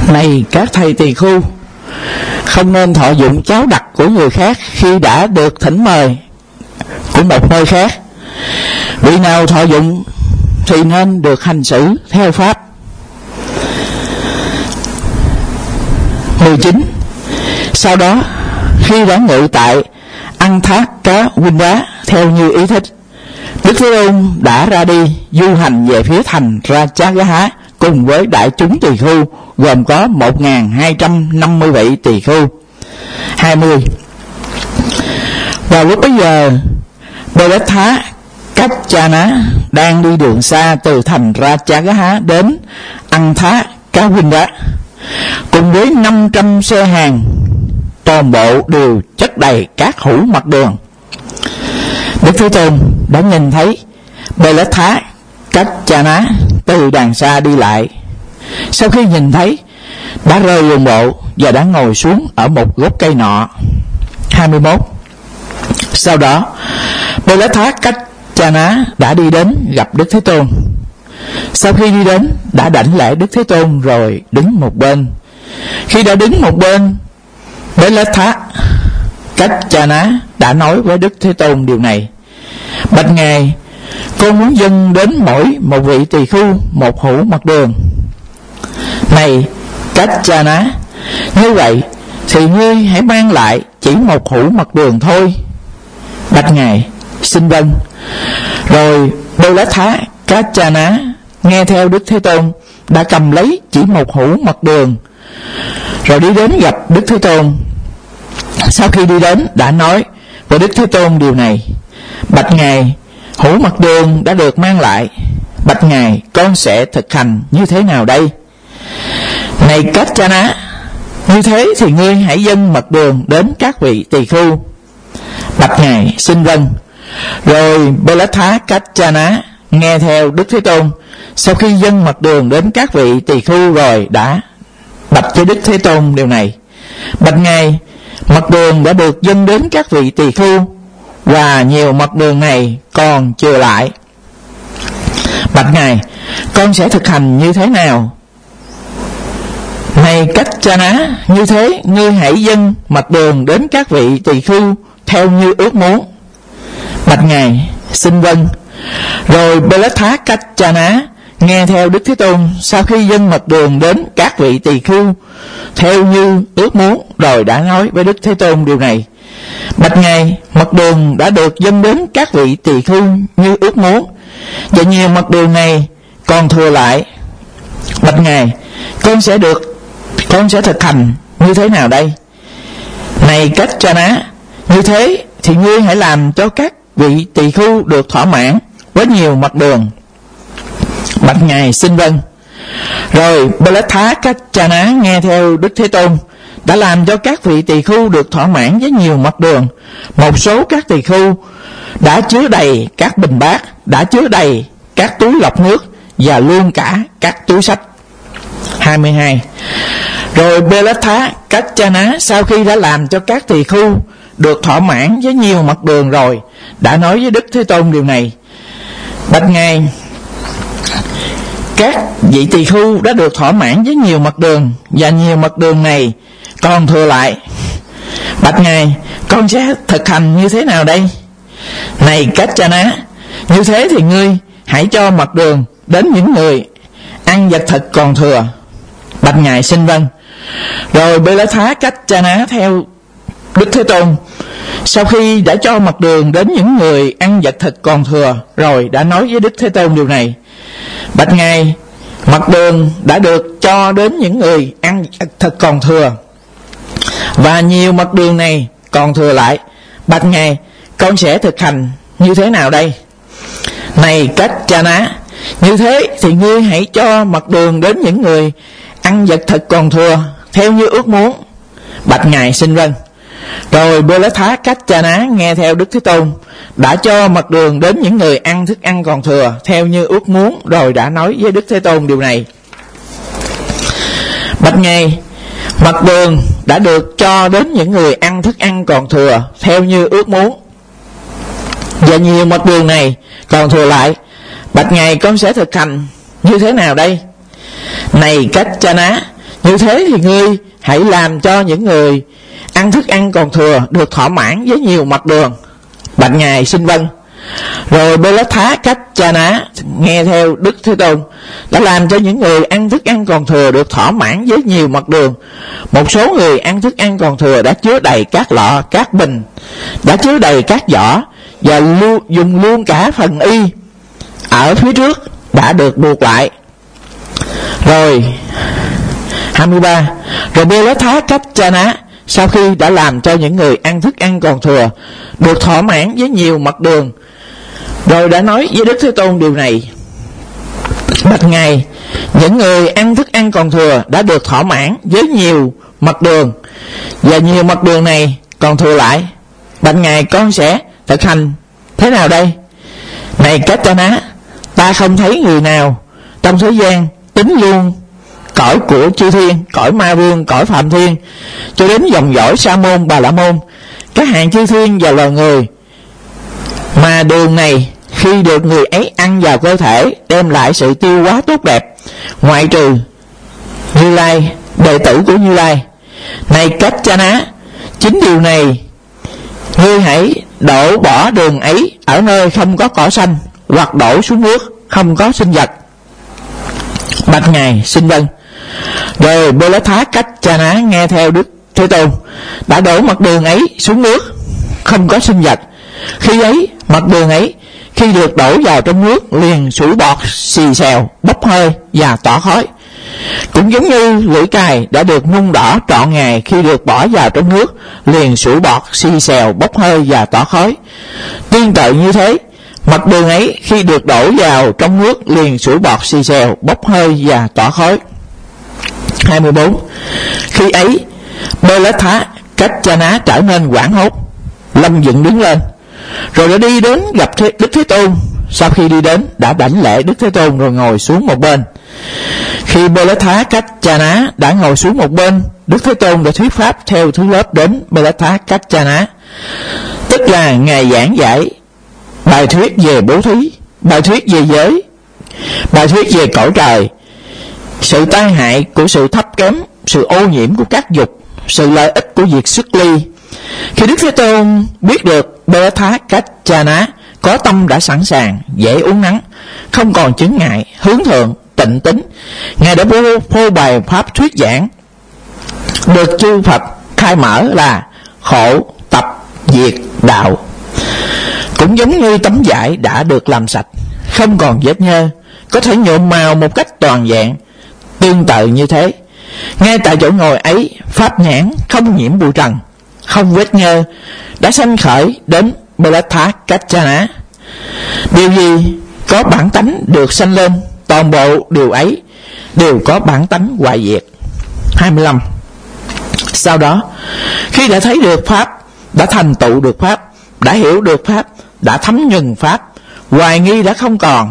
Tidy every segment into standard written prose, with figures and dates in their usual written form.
Này các thầy tỳ khưu, không nên thọ dụng cháo đặc của người khác khi đã được thỉnh mời của một nơi khác. Vị nào thọ dụng thì nên được hành xử theo pháp. 19. Sau đó, khi đã ngự tại ăn thác cá huynh đá theo như ý thích, Đức Thế Tôn đã ra đi du hành về phía thành Rajagaha cùng với đại chúng tỳ khưu gồm có 1.250 vị tỳ khưu. 20. Vào lúc bấy giờ, Belettha Kachana đang đi đường xa từ thành Rajagaha đến ăn thá cá huynh đá cùng với 500 xe hàng, toàn bộ đều chất đầy các hữu mặt đường. Đức Thế Tôn đã nhìn thấy Belettha Kachana từ đàng xa đi lại. Sau khi nhìn thấy, đã rơi luồng bộ và đã ngồi xuống ở một gốc cây nọ. 21. Sau đó, Belettha Kachana đã đi đến gặp Đức Thế Tôn. Sau khi đi đến, đã đảnh lễ Đức Thế Tôn rồi đứng một bên. Khi đã đứng một bên, Belettha Kachana đã nói với Đức Thế Tôn điều này: Bạch Ngài, con muốn dâng đến mỗi một vị tỳ khưu một hữu mặt đường. Này Kachana, như vậy thì ngươi hãy mang lại chỉ một hữu mặt đường thôi. Bạch Ngài, xin vâng. Rồi Belettha Kachana nghe theo Đức Thế Tôn, đã cầm lấy chỉ một hữu mặt đường rồi đi đến gặp Đức Thế Tôn. Sau khi đi đến, đã nói với Đức Thế Tôn điều này: Bạch Ngài, hữu mặt đường đã được mang lại. Bạch Ngài, con sẽ thực hành như thế nào đây? Này Kachana, như thế thì ngươi hãy dâng mặt đường đến các vị tỳ khưu. Bạch Ngài, xin vâng. Rồi Belettha Kachana nghe theo Đức Thế Tôn. Sau khi dâng mặt đường đến các vị tỳ khưu rồi, đã bạch cho Đức Thế Tôn điều này: Bạch Ngài, mặt đường đã được dâng đến các vị tỳ khưu và nhiều mặt đường này còn chừa lại. Bạch Ngài, con sẽ thực hành như thế nào? Này Kachana, như thế ngươi hãy dâng mặt đường đến các vị tỳ khưu theo như ước muốn. Bạch Ngài, xin vâng. Rồi Belettha Kachana nghe theo Đức Thế Tôn. Sau khi dâng mặt đường đến các vị tỳ khưu theo như ước muốn rồi, đã nói với Đức Thế Tôn điều này: Bạch Ngài, mặt đường đã được dâng đến các vị tỳ khưu như ước muốn và nhiều mặt đường này còn thừa lại. Bạch Ngài, con sẽ thực hành như thế nào đây? Này Kachana, như thế thì ngươi hãy làm cho các vị tỳ khưu được thỏa mãn với nhiều mặt đường. Bạch Ngài, xin vâng. Rồi Belettha Kachana nghe theo Đức Thế Tôn, đã làm cho các vị tỳ khưu được thỏa mãn với nhiều mặt đường. Một số các tỳ khưu đã chứa đầy các bình bát, đã chứa đầy các túi lọc nước và luôn cả các túi sách. 22. Rồi Belettha Kachana sau khi đã làm cho các tỳ khưu được thỏa mãn với nhiều mặt đường rồi, đã nói với Đức Thế Tôn điều này: Bạch Ngài, các vị tỳ khưu đã được thỏa mãn với nhiều mặt đường và nhiều mặt đường này còn thừa lại. Bạch Ngài, con sẽ thực hành như thế nào đây? Này Kachana, như thế thì ngươi hãy cho mặt đường đến những người ăn vật thực còn thừa. Bạch Ngài, xin vâng. Rồi Belettha Kachana theo Đức Thế Tôn. Sau khi đã cho mặt đường đến những người ăn vật thực còn thừa rồi, đã nói với Đức Thế Tôn điều này: Bạch Ngài, mặt đường đã được cho đến những người ăn vật thực còn thừa và nhiều mặt đường này còn thừa lại. Bạch Ngài, con sẽ thực hành như thế nào đây? Này Kachana, như thế thì ngươi hãy cho mặt đường đến những người ăn vật thực còn thừa theo như ước muốn. Bạch Ngài, xin vâng. Rồi Belettha Kachana nghe theo Đức Thế Tôn, đã cho mặt đường đến những người ăn thức ăn còn thừa theo như ước muốn rồi, đã nói với Đức Thế Tôn điều này: Bạch Ngài, mặt đường đã được cho đến những người ăn thức ăn còn thừa theo như ước muốn và nhiều mặt đường này còn thừa lại. Bạch Ngài, con sẽ thực hành như thế nào đây? Này Kachana, Như thế thì ngươi hãy làm cho những người ăn thức ăn còn thừa được thỏa mãn với nhiều mặt đường. Bạch Ngài xin vâng. Rồi Bê-lát-thá Cách-cha-ná nghe theo Đức Thế Tôn, đã làm cho những người ăn thức ăn còn thừa được thỏa mãn với nhiều mặt đường. Một số người ăn thức ăn còn thừa đã chứa đầy các lọ, các bình, đã chứa đầy các giỏ, và dùng luôn cả phần y ở phía trước đã được buộc lại. Rồi 23. Rồi Bê-lát-thá Cách-cha-ná sau khi đã làm cho những người ăn thức ăn còn thừa được thỏa mãn với nhiều mặt đường, rồi đã nói với Đức Thế Tôn điều này: bạch Ngài, những người ăn thức ăn còn thừa đã được thỏa mãn với nhiều mặt đường, và nhiều mặt đường này còn thừa lại. Bạch Ngài, con sẽ thực hành thế nào đây? Này Cách-cha-ná, ta không thấy người nào trong thế gian, tính luôn cõi của chư thiên, cõi ma vương, cõi phạm thiên, cho đến dòng dõi Sa môn, Bà la môn, các hạng chư thiên và loài người, mà đường này khi được người ấy ăn vào cơ thể đem lại sự tiêu hóa tốt đẹp, ngoại trừ Như Lai, đệ tử của Như Lai. Này Cách-cha-ná, chính điều này ngươi hãy đổ bỏ đường ấy ở nơi không có cỏ xanh, hoặc đổ xuống nước không có sinh vật. Bạch Ngài xin vâng. Rồi Bê-lát-thá Cách-cha-ná nghe theo Đức Thế Tôn, đã đổ mặt đường ấy xuống nước không có sinh vật. Khi ấy mặt đường ấy khi được đổ vào trong nước liền sủi bọt xì xèo, bốc hơi và tỏa khói. Cũng giống như lưỡi cài đã được nung đỏ trọn ngày, khi được bỏ vào trong nước liền sủi bọt xì xèo, bốc hơi và tỏa khói. Tương tự như thế, mặt đường ấy khi được đổ vào trong nước liền sủi bọt xì xèo, bốc hơi và tỏa khói. 24. Khi ấy Bê-lát-thá Cách-cha-ná trở nên hoảng hốt, lâm dựng đứng lên, rồi đã đi đến gặp Đức Thế Tôn. Sau khi đi đến đã đảnh lễ Đức Thế Tôn rồi ngồi xuống một bên. Khi Bê-lát-thá Cách-cha-ná đã ngồi xuống một bên, Đức Thế Tôn đã thuyết pháp theo thứ lớp đến Bê-lát-thá Cách-cha-ná, tức là Ngài giảng giải bài thuyết về bố thí, bài thuyết về giới, bài thuyết về cõi trời, sự tai hại của sự thấp kém, sự ô nhiễm của các dục, sự lợi ích của việc xuất ly. Khi Đức Thế Tôn biết được Bê-lát-thá Cách-cha-ná có tâm đã sẵn sàng, dễ uốn nắn, không còn chướng ngại, hướng thượng, tịnh tính, Ngài đã phô bày pháp thuyết giảng được chư Phật khai mở là khổ, tập, diệt, đạo. Cũng giống như tấm vải đã được làm sạch, không còn vết nhơ, có thể nhuộm màu một cách toàn vẹn. Tương tự như thế, ngay tại chỗ ngồi ấy, pháp nhãn không nhiễm bụi trần, không vết nhơ đã sanh khởi đến Bê-lát-thá Cách-cha-ná. Điều gì có bản tánh được sanh lên, toàn bộ điều ấy đều có bản tánh hoại diệt. 25. Sau đó, khi đã thấy được pháp, đã thành tựu được pháp, đã hiểu được pháp, đã thấm nhuần pháp, hoài nghi đã không còn,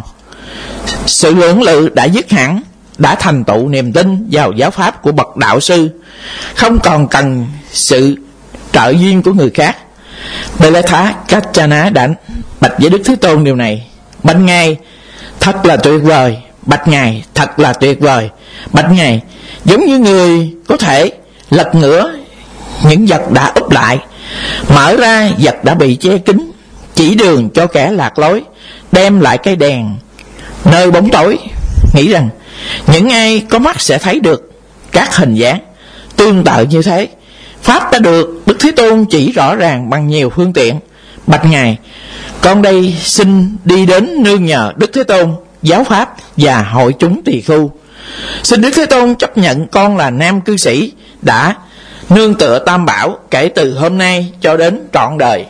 sự lưỡng lự đã dứt hẳn, đã thành tựu niềm tin vào giáo pháp của bậc đạo sư, không còn cần sự trợ duyên của người khác. Bê-lát-thá Cách-cha-ná đã bạch với Đức Thế Tôn điều này: bạch Ngài, thật là tuyệt vời. Bạch Ngài, thật là tuyệt vời. Bạch Ngài, giống như người có thể lật ngửa những vật đã úp lại, mở ra vật đã bị che kín, chỉ đường cho kẻ lạc lối, đem lại cây đèn nơi bóng tối. Nghĩ rằng những ai có mắt sẽ thấy được các hình dáng. Tương tự như thế, pháp đã được Đức Thế Tôn chỉ rõ ràng bằng nhiều phương tiện. Bạch Ngài, con đây xin đi đến nương nhờ Đức Thế Tôn, giáo pháp và hội chúng tỳ khưu. Xin Đức Thế Tôn chấp nhận con là nam cư sĩ đã nương tựa Tam Bảo kể từ hôm nay cho đến trọn đời.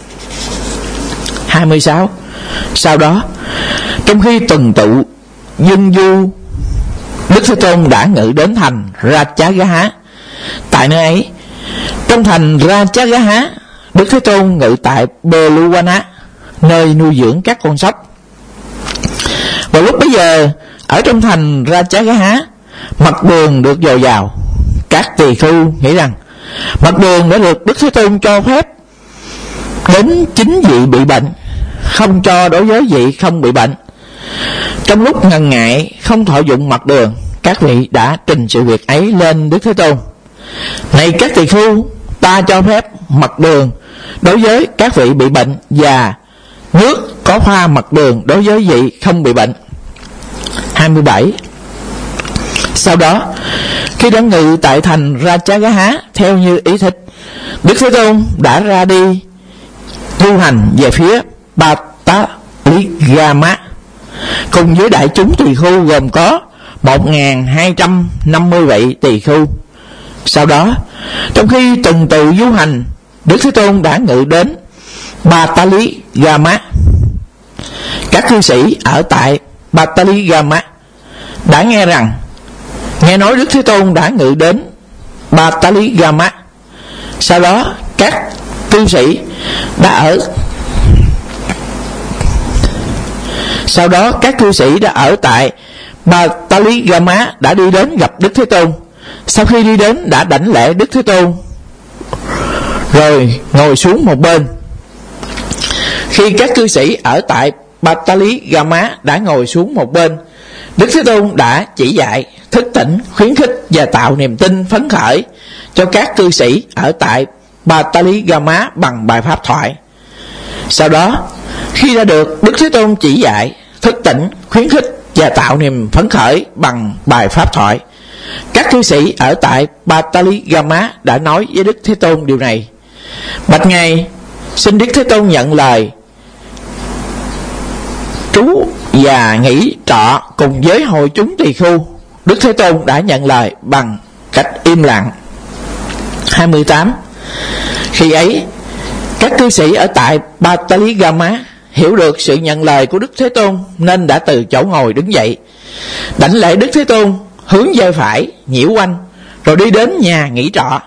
26. Sau đó, trong khi tuần tụ dân du, Đức Thế Tôn đã ngự đến thành Ra-chá-ga-há. Tại nơi ấy, trong thành Ra-chá-ga-há, Đức Thế Tôn ngự tại Bê-lu-wa-ná, nơi nuôi dưỡng các con sóc. Vào lúc bấy giờ, ở trong thành Ra-chá-ga-há, mặt đường được dồi dào. Các tỳ khưu nghĩ rằng mặt đường đã được Đức Thế Tôn cho phép đến chính vị bị bệnh, không cho đối với vị không bị bệnh. Trong lúc ngần ngại không thọ dụng mặt đường, các vị đã trình sự việc ấy lên Đức Thế Tôn. Này các tỳ khưu, ta cho phép mật đường đối với các vị bị bệnh, và nước có pha mật đường đối với vị không bị bệnh. 27. Sau đó, khi đang ngự tại thành Rajagaha theo như ý thích, Đức Thế Tôn đã ra đi du hành về phía Pataligama cùng với đại chúng tỳ khưu gồm có 1.250 vị tỳ khưu. Sau đó, trong khi tuần tự du hành, Đức Thế Tôn đã ngự đến Pataligama. Các cư sĩ ở tại Pataligama đã nghe nói Đức Thế Tôn đã ngự đến Pataligama. Sau đó các cư sĩ đã ở tại Pataligama đã đi đến gặp Đức Thế Tôn. Sau khi đi đến đã đảnh lễ Đức Thế Tôn rồi ngồi xuống một bên. Khi các cư sĩ ở tại Pataligama đã ngồi xuống một bên, Đức Thế Tôn đã chỉ dạy, thức tỉnh, khuyến khích và tạo niềm tin phấn khởi cho các cư sĩ ở tại Pataligama bằng bài pháp thoại. Sau đó, khi đã được Đức Thế Tôn chỉ dạy, thức tỉnh, khuyến khích và tạo niềm phấn khởi bằng bài pháp thoại, các cư sĩ ở tại Pataligama đã nói với Đức Thế Tôn điều này: Bạch Ngài, xin Đức Thế Tôn nhận lời trú và nghỉ trọ cùng với hội chúng tỳ khưu. Đức Thế Tôn đã nhận lời bằng cách im lặng. 28. Khi ấy, các cư sĩ ở tại Pataligama hiểu được sự nhận lời của Đức Thế Tôn nên đã từ chỗ ngồi đứng dậy, đảnh lễ Đức Thế Tôn, hướng vai phải nhiễu quanh rồi đi đến nhà nghỉ trọ.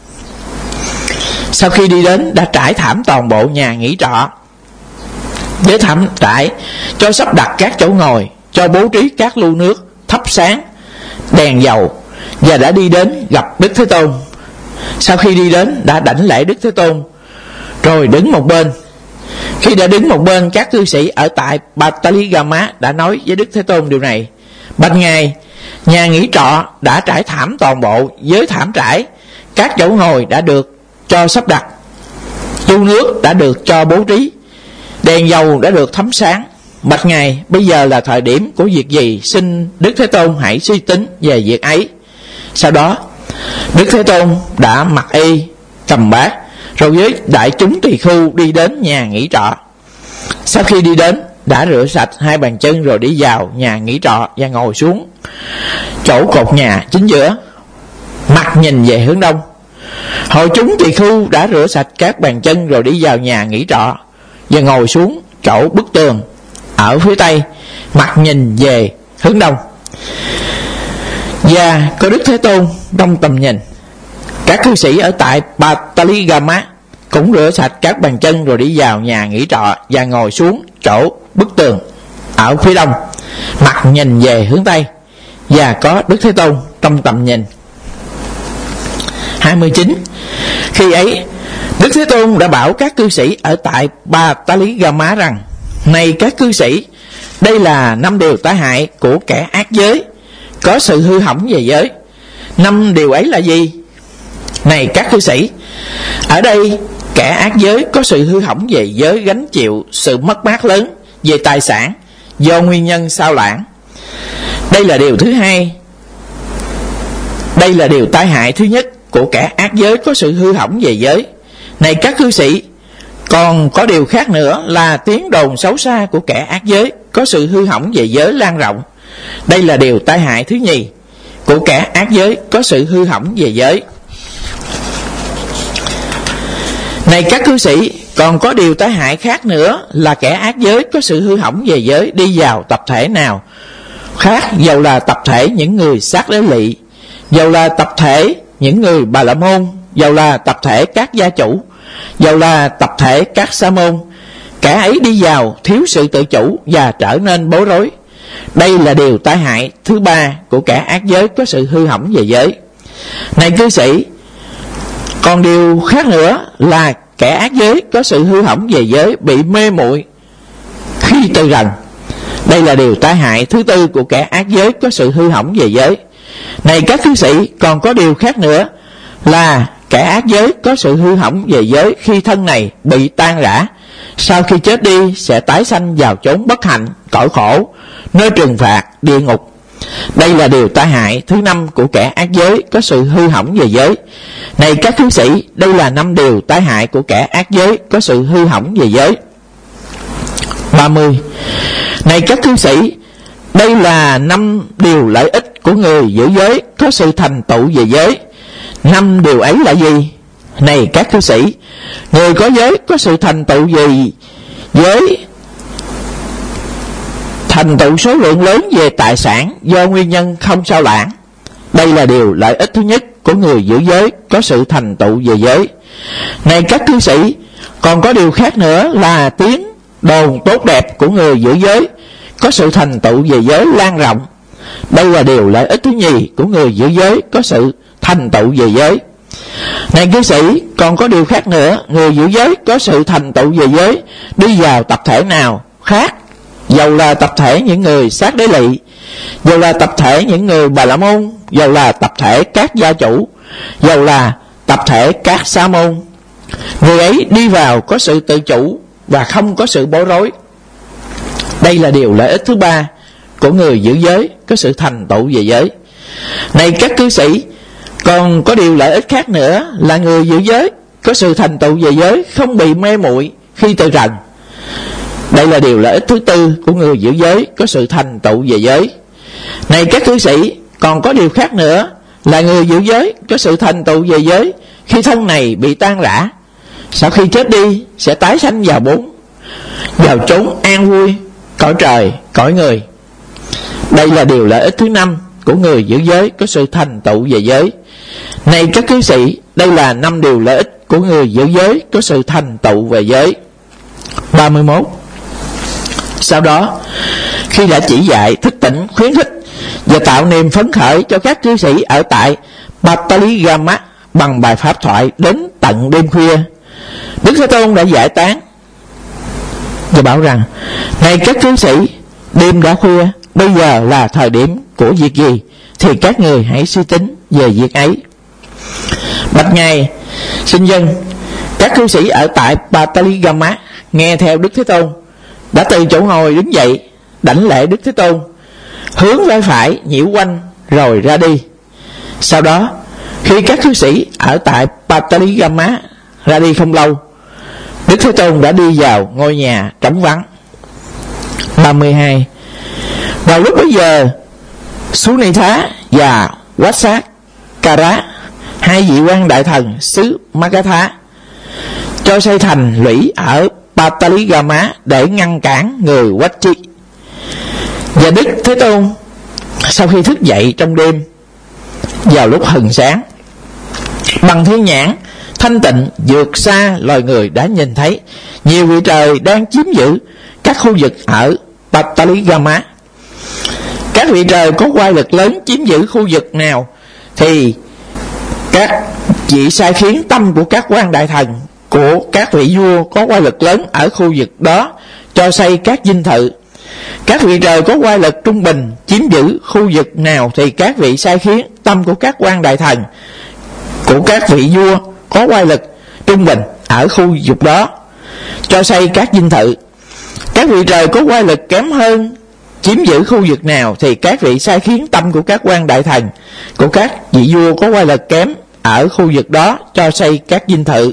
Sau khi đi đến đã trải thảm toàn bộ nhà nghỉ trọ, với thảm trải cho sắp đặt các chỗ ngồi, cho bố trí các lu nước, thắp sáng đèn dầu, và đã đi đến gặp Đức Thế Tôn. Sau khi đi đến đã đảnh lễ Đức Thế Tôn rồi đứng một bên. Khi đã đứng một bên, các cư sĩ ở tại Pataligama đã nói với Đức Thế Tôn điều này: Bạch Ngài, nhà nghỉ trọ đã trải thảm toàn bộ với thảm trải, các chỗ ngồi đã được cho sắp đặt, lu nước đã được cho bố trí, đèn dầu đã được thắp sáng. Bạch Ngài, bây giờ là thời điểm của việc gì? Xin Đức Thế Tôn hãy suy tính về việc ấy. Sau đó, Đức Thế Tôn đã mặc y, cầm bát, rồi với đại chúng tỳ khưu đi đến nhà nghỉ trọ. Sau khi đi đến, đã rửa sạch hai bàn chân rồi đi vào nhà nghỉ trọ và ngồi xuống chỗ cột nhà chính giữa, mặt nhìn về hướng đông. Hội chúng tỳ khưu đã rửa sạch các bàn chân rồi đi vào nhà nghỉ trọ và ngồi xuống chỗ bức tường ở phía tây, mặt nhìn về hướng đông. Và có Đức Thế Tôn trong tầm nhìn. Các cư sĩ ở tại Pataligama cũng rửa sạch các bàn chân rồi đi vào nhà nghỉ trọ và ngồi xuống chỗ bức tường ở phía đông, mặt nhìn về hướng tây, và có Đức Thế Tôn trong tầm nhìn. 29. Khi ấy, Đức Thế Tôn đã bảo các cư sĩ ở tại Pataligama rằng: Này các cư sĩ, đây là 5 điều tai hại của kẻ ác giới, có sự hư hỏng về giới. 5 điều ấy là gì? Này các cư sĩ, ở đây kẻ ác giới có sự hư hỏng về giới gánh chịu sự mất mát lớn về tài sản do nguyên nhân sao lãng. Đây là điều thứ hai. Đây là điều tai hại thứ nhất của kẻ ác giới có sự hư hỏng về giới. Này các cư sĩ, còn có điều khác nữa là tiếng đồn xấu xa của kẻ ác giới có sự hư hỏng về giới lan rộng. Đây là điều tai hại thứ nhì của kẻ ác giới có sự hư hỏng về giới. Này các cư sĩ, còn có điều tai hại khác nữa là kẻ ác giới có sự hư hỏng về giới đi vào tập thể nào khác, dầu là tập thể những người sát đế lỵ, dầu là tập thể những người Bà La Môn, dầu là tập thể các gia chủ, dầu là tập thể các sa môn. Kẻ ấy đi vào thiếu sự tự chủ và trở nên bối rối. Đây là điều tai hại thứ ba của kẻ ác giới có sự hư hỏng về giới. Này cư sĩ, còn điều khác nữa là kẻ ác giới có sự hư hỏng về giới bị mê muội khi từ rần. Đây là điều tai hại thứ tư của kẻ ác giới có sự hư hỏng về giới. Này các cư sĩ, còn có điều khác nữa là kẻ ác giới có sự hư hỏng về giới khi thân này bị tan rã, sau khi chết đi sẽ tái sanh vào chốn bất hạnh, cõi khổ, nơi trừng phạt, địa ngục. Đây là điều tai hại thứ 5 của kẻ ác giới có sự hư hỏng về giới. Này các cư sĩ, đây là 5 điều tai hại của kẻ ác giới có sự hư hỏng về giới. 30. Này các cư sĩ, đây là 5 điều lợi ích của người giữ giới có sự thành tựu về giới. 5 điều ấy là gì? Này các cư sĩ, người có giới có sự thành tựu về giới, thành tựu số lượng lớn về tài sản do nguyên nhân không sao lãng. Đây là điều lợi ích thứ nhất của người giữ giới có sự thành tựu về giới. Này các cư sĩ, còn có điều khác nữa là tiếng đồn tốt đẹp của người giữ giới có sự thành tựu về giới lan rộng. Đây là điều lợi ích thứ nhì của người giữ giới có sự thành tựu về giới. Này cư sĩ, còn có điều khác nữa, người giữ giới có sự thành tựu về giới đi vào tập thể nào khác, dầu là tập thể những người sát đế lỵ, dầu là tập thể những người Bà La Môn, dầu là tập thể các gia chủ, dầu là tập thể các sa môn. Người ấy đi vào có sự tự chủ và không có sự bối rối. Đây là điều lợi ích thứ 3 của người giữ giới có sự thành tựu về giới. Này các cư sĩ, còn có điều lợi ích khác nữa là người giữ giới có sự thành tựu về giới không bị mê muội khi từ trần. Đây là điều lợi ích thứ 4 của người giữ giới có sự thành tựu về giới. Này các cư sĩ, còn có điều khác nữa là người giữ giới có sự thành tựu về giới khi thân này bị tan rã, sau khi chết đi sẽ tái sanh vào chốn an vui, cõi trời, cõi người. Đây là điều lợi ích thứ 5 của người giữ giới có sự thành tựu về giới. Này các cư sĩ, đây là 5 điều lợi ích của người giữ giới có sự thành tựu về giới. 31. Sau đó, khi đã chỉ dạy, thức tỉnh, khuyến khích và tạo niềm phấn khởi cho các cư sĩ ở tại Pataligama bằng bài pháp thoại đến tận đêm khuya, Đức Thế Tôn đã giải tán và bảo rằng: này các cư sĩ, đêm đã khuya, bây giờ là thời điểm của việc gì thì các người hãy suy tính về việc ấy. Bạch Ngài xin dân, các cư sĩ ở tại Pataligama nghe theo Đức Thế Tôn đã từ chỗ ngồi đứng dậy, đảnh lễ Đức Thế Tôn, hướng vai phải nhiễu quanh rồi ra đi. Sau đó, khi các cư sĩ ở tại Pataligama ra đi không lâu, Đức Thế Tôn đã đi vào ngôi nhà trống vắng. 32. Vào lúc bấy giờ, Sunitha và Vatsakara, 2 vị quan đại thần xứ Magadha, cho xây thành lũy ở Pataligama để ngăn cản người Vachi. Và Đức Thế Tôn sau khi thức dậy trong đêm, vào lúc hừng sáng, bằng thiên nhãn thanh tịnh vượt xa loài người đã nhìn thấy nhiều vị trời đang chiếm giữ các khu vực ở Pataligama. Các vị trời có oai lực lớn chiếm giữ khu vực nào thì các vị sai khiến tâm của các quan đại thần của các vị vua có oai lực lớn ở khu vực đó cho xây các dinh thự. Các vị trời có oai lực trung bình chiếm giữ khu vực nào thì các vị sai khiến tâm của các quan đại thần của các vị vua có oai lực trung bình ở khu vực đó cho xây các dinh thự. Các vị trời có oai lực kém hơn chiếm giữ khu vực nào thì các vị sai khiến tâm của các quan đại thần của các vị vua có oai lực kém ở khu vực đó cho xây các dinh thự.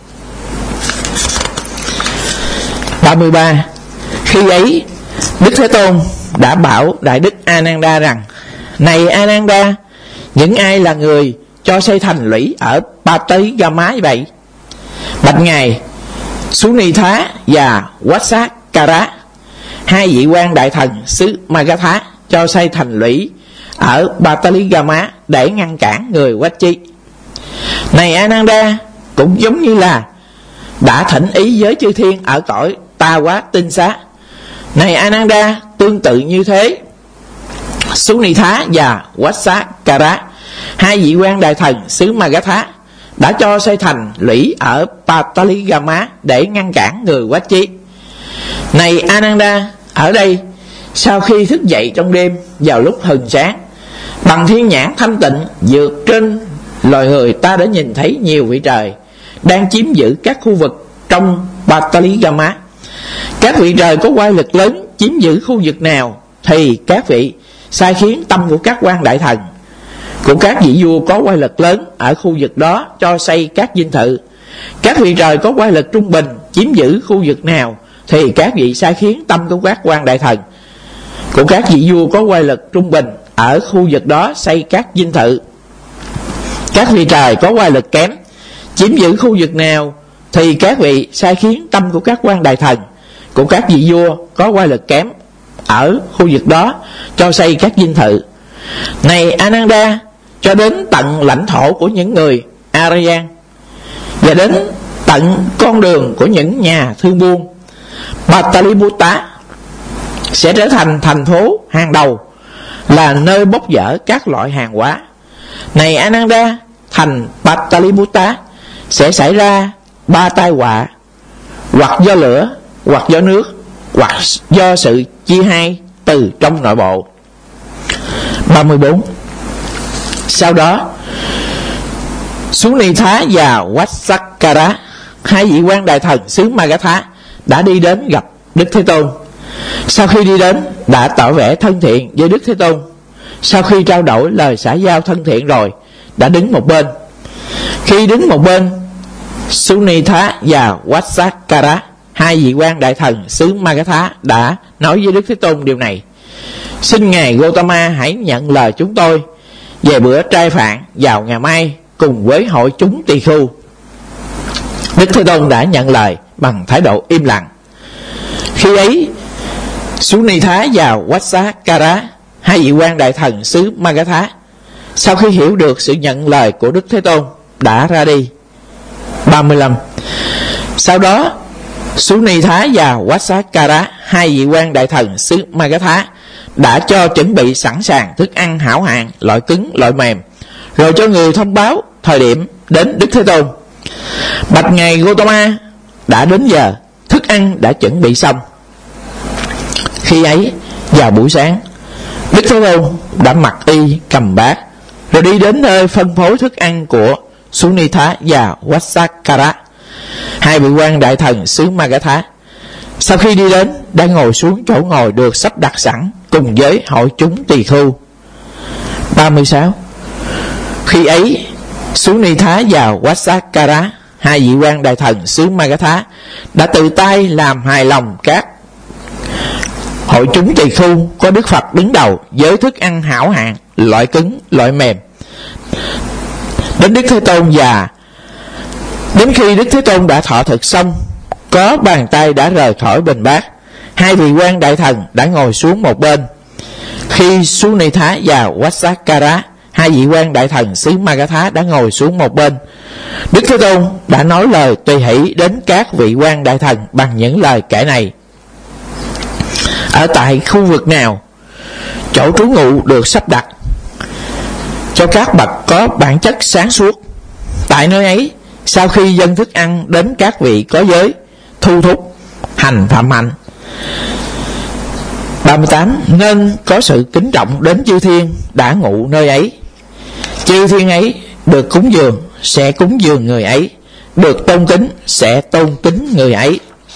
33. Khi ấy, Đức Thế Tôn đã bảo Đại Đức Ananda rằng: này Ananda, những ai là người cho xây thành lũy ở Pataligama vậy? Bạch Ngài, Sunitha và Vatsakara, 2 vị quan đại thần xứ Magadha, cho xây thành lũy ở Pataligama để ngăn cản người Vachi. Này Ananda, cũng giống như là đã thỉnh ý với chư thiên ở cõi Ta Quá Tinh Xá. Này Ananda, tương tự như thế, Sunitha và Vatsakara, 2 vị quan đại thần xứ Magadha, đã cho xây thành lũy ở Pataligama để ngăn cản người Vachi. Này Ananda, ở đây sau khi thức dậy trong đêm vào lúc hừng sáng, Bằng thiên nhãn thanh tịnh vượt trên loài người, ta đã nhìn thấy nhiều vị trời đang chiếm giữ các khu vực trong Pataligama. Các vị trời có oai lực lớn chiếm giữ khu vực nào thì các vị sai khiến tâm của các quan đại thần của các vị vua có oai lực lớn ở khu vực đó cho xây các dinh thự. Các vị trời có oai lực trung bình chiếm giữ khu vực nào thì các vị sai khiến tâm của các quan đại thần của các vị vua có oai lực trung bình ở khu vực đó xây các dinh thự. Các vị trời có oai lực kém chiếm giữ khu vực nào thì các vị sai khiến tâm của các quan đại thần của các vị vua có oai lực kém ở khu vực đó cho xây các dinh thự. Này Ananda, cho đến tận lãnh thổ của những người Aryan và đến tận con đường của những nhà thương buôn, Pataliputta sẽ trở thành thành phố hàng đầu, là nơi bốc dỡ các loại hàng hóa. Này Ananda, thành Pataliputta sẽ xảy ra 3 tai họa, hoặc do lửa, hoặc do nước, hoặc do sự chia hai từ trong nội bộ. 34. Sau đó Sunitha và Vatsakara, hai vị quan đại thần xứ Magadha, đã đi đến gặp Đức Thế Tôn. Sau khi đi đến, đã tỏ vẻ thân thiện với Đức Thế Tôn. Sau khi trao đổi lời xã giao thân thiện rồi, đã đứng một bên. Khi đứng một bên, Sunitha và Vatsakara, hai vị quan đại thần xứ Magadha, đã nói với Đức Thế Tôn điều này: xin Ngài Gotama hãy nhận lời chúng tôi về bữa trai phạn vào ngày mai cùng với hội chúng tỳ khưu. Đức Thế Tôn đã nhận lời bằng thái độ im lặng. Khi ấy, Sunitha và Vatsakara, hai vị quan đại thần xứ Magadha, sau khi hiểu được sự nhận lời của Đức Thế Tôn, đã ra đi. 35. Sau đó, Sunitha và Vatsakara, hai vị quan đại thần xứ Magadha, đã cho chuẩn bị sẵn sàng thức ăn hảo hạng, loại cứng, loại mềm, rồi cho người thông báo thời điểm đến Đức Thế Tôn. Bạch Ngài Gotama, đã đến giờ, thức ăn đã chuẩn bị xong. Khi ấy, vào buổi sáng, Đức Thế Tôn đã mặc y cầm bát, rồi đi đến nơi phân phối thức ăn của Sunitha và Vatsakara, hai vị quan đại thần xứ Magadha. Sau khi đi đến, đã ngồi xuống chỗ ngồi được sắp đặt sẵn cùng với hội chúng tỳ khưu. 36. Khi ấy, Sunitha và Vatsakara, hai vị quan đại thần xứ Magadha, đã tự tay làm hài lòng các hội chúng tỳ khưu có Đức Phật đứng đầu với thức ăn hảo hạng, loại cứng, loại mềm, đến Đức Thế Tôn. Và đến khi Đức Thế Tôn đã thọ thực xong, có bàn tay đã rời khỏi bình bát, hai vị quan đại thần đã ngồi xuống một bên. Khi Sunitha và Vatsakara, hai vị quan đại thần xứ Magadha, đã ngồi xuống một bên, Đức Thế Tôn đã nói lời tùy hỷ đến các vị quan đại thần bằng những lời kể này: ở tại khu vực nào, chỗ trú ngụ được sắp đặt cho các bậc có bản chất sáng suốt, tại nơi ấy, sau khi dâng thức ăn đến các vị có giới, thu thúc, hành phạm hạnh. 38. Nên có sự kính trọng đến chư thiên đã ngụ nơi ấy. Chư thiên ấy được cúng dường sẽ cúng dường người ấy, được tôn kính sẽ tôn kính người ấy.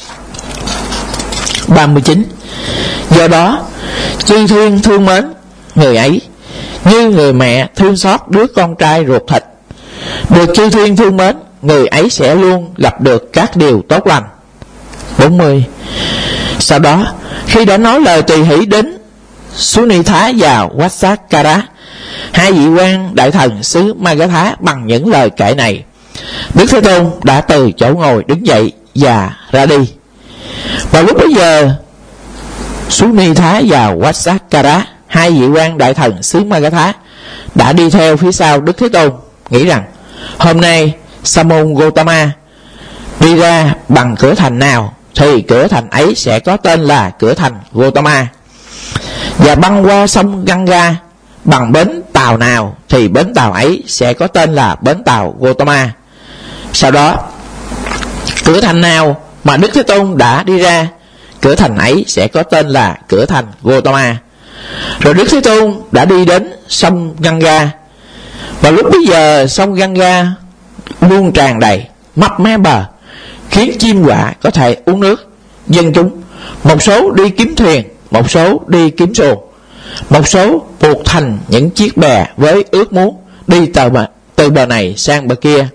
39. Do đó, chư thiên thương mến người ấy như người mẹ thương xót đứa con trai ruột thịt. Được chư thiên thương mến, người ấy sẽ luôn gặp được các điều tốt lành. 40. Sau đó, khi đã nói lời tùy hỷ đến Sunitha và Vatsakara, hai vị quan đại thần xứ Magadha, bằng những lời kể này, Đức Thế Tôn đã từ chỗ ngồi đứng dậy và ra đi. Vào lúc bấy giờ, Sunitha và Vatsakara, hai vị quan đại thần xứ Magadha, đã đi theo phía sau Đức Thế Tôn, nghĩ rằng hôm nay Sa môn Gotama đi ra bằng cửa thành nào thì cửa thành ấy sẽ có tên là cửa thành Gotama, và băng qua sông Ganga bằng bến tàu nào thì bến tàu ấy sẽ có tên là bến tàu Gotama. Sau đó, cửa thành nào mà Đức Thế Tôn đã đi ra, cửa thành ấy sẽ có tên là cửa thành Gotama. Rồi Đức Thế Tôn đã đi đến sông Ganga. Và lúc bấy giờ sông Ganga luôn tràn đầy, mấp mé bờ, khiến chim quạ có thể uống nước. Dân chúng, một số đi kiếm thuyền, một số đi kiếm xuồng, một số buộc thành những chiếc bè với ước muốn đi từ bờ này sang bờ kia.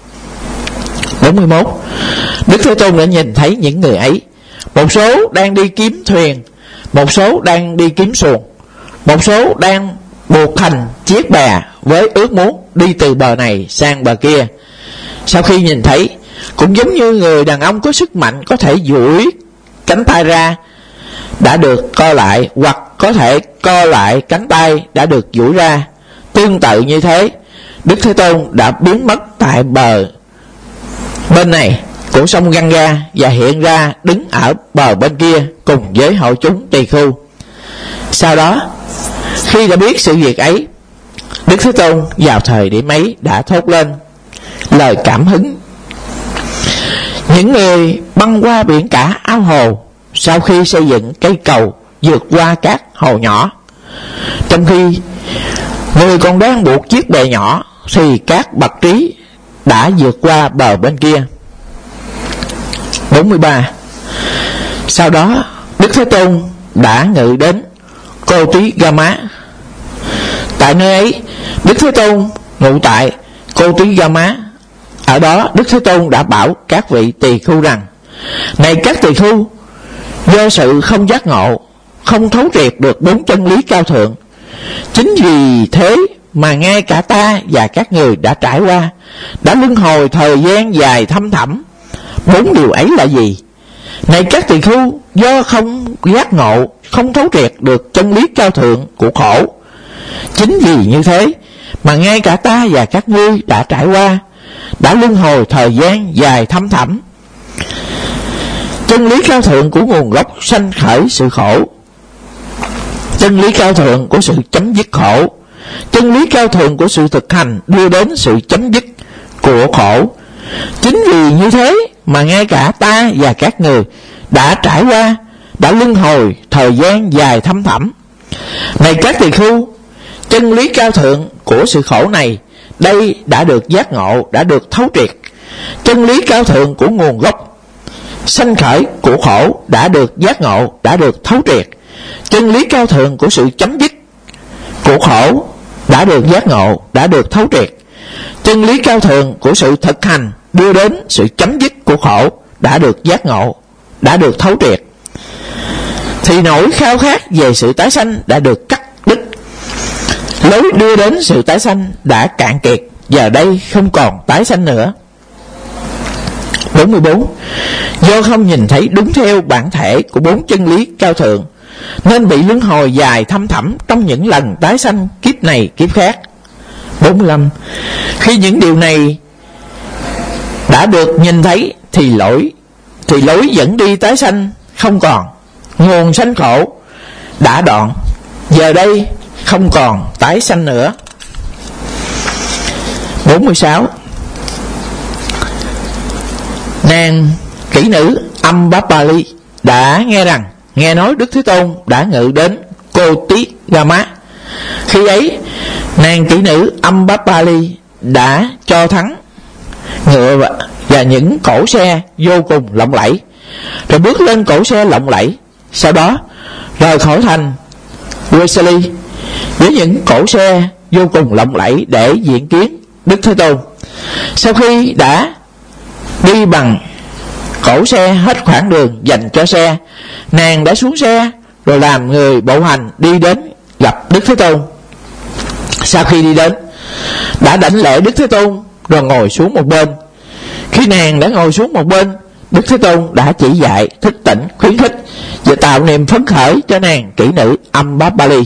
41. Đức Thế Tôn đã nhìn thấy những người ấy. Một số đang đi kiếm thuyền, một số đang đi kiếm xuồng, một số đang buộc thành chiếc bè với ước muốn đi từ bờ này sang bờ kia. Sau khi nhìn thấy, cũng giống như người đàn ông có sức mạnh có thể duỗi cánh tay ra đã được co lại, hoặc có thể co lại cánh tay đã được duỗi ra, tương tự như thế, Đức Thế Tôn đã biến mất tại bờ bên này của sông Ganga và hiện ra đứng ở bờ bên kia cùng với hội chúng tỳ khưu. Sau đó, khi đã biết sự việc ấy, Đức Thế Tôn vào thời điểm ấy đã thốt lên lời cảm hứng: những người băng qua biển cả ao hồ sau khi xây dựng cây cầu vượt qua các hồ nhỏ, trong khi người còn đang buộc chiếc bè nhỏ, thì các bậc trí đã vượt qua bờ bên kia. 43. Sau đó Đức Thế Tôn đã ngự đến Cô Tí Gama. Tại nơi ấy, Đức Thế Tôn ngụ tại Cô Tí Gama. Ở đó Đức Thế Tôn đã bảo các vị tỳ khưu rằng: này các tỳ khưu, do sự không giác ngộ, không thấu triệt được 4 chân lý cao thượng, chính vì thế mà ngay cả ta và các người đã trải qua, đã luân hồi thời gian dài thăm thẳm. 4 điều ấy là gì? Này các tỳ khưu, do không giác ngộ, không thấu triệt được chân lý cao thượng của khổ, chính vì như thế mà ngay cả ta và các ngươi đã trải qua, đã luân hồi thời gian dài thăm thẳm. Chân lý cao thượng của nguồn gốc sanh khởi sự khổ, chân lý cao thượng của sự chấm dứt khổ, chân lý cao thượng của sự thực hành đưa đến sự chấm dứt của khổ. Chính vì như thế mà ngay cả ta và các người đã trải qua, đã luân hồi thời gian dài thăm thẳm. Này các tỳ khưu, chân lý cao thượng của sự khổ này, đây đã được giác ngộ, đã được thấu triệt. Chân lý cao thượng của nguồn gốc sanh khởi của khổ đã được giác ngộ, đã được thấu triệt. Chân lý cao thượng của sự chấm dứt của khổ đã được giác ngộ, đã được thấu triệt. Chân lý cao thượng của sự thực hành đưa đến sự chấm dứt của khổ đã được giác ngộ, đã được thấu triệt. Thì nỗi khao khát về sự tái sanh đã được cắt đứt. Lối đưa đến sự tái sanh đã cạn kiệt, giờ đây không còn tái sanh nữa. 44. Do không nhìn thấy đúng theo bản thể của 4 chân lý cao thượng, nên bị luân hồi dài thăm thẳm trong những lần tái sanh kiếp này kiếp khác. 45. Khi những điều này đã được nhìn thấy thì lối dẫn đi tái sanh không còn, nguồn sanh khổ đã đoạn, giờ đây không còn tái sanh nữa. 46. Nàng kỹ nữ Ambapali đã nghe nói Đức Thế Tôn đã ngự đến Cô Tí Gama. Khi ấy, nàng kỹ nữ Ambapali đã cho thắng ngựa và những cỗ xe vô cùng lộng lẫy, rồi bước lên cỗ xe lộng lẫy, sau đó rời khỏi thành Vesali với những cỗ xe vô cùng lộng lẫy để diện kiến Đức Thế Tôn. Sau khi đã đi bằng cỗ xe hết khoảng đường dành cho xe, nàng đã xuống xe rồi làm người bộ hành đi đến gặp Đức Thế Tôn. Sau khi đi đến, đã đảnh lễ Đức Thế Tôn rồi ngồi xuống một bên. Khi nàng đã ngồi xuống một bên, Đức Thế Tôn đã chỉ dạy, thức tỉnh, khuyến khích và tạo niềm phấn khởi cho nàng kỹ nữ Ambapali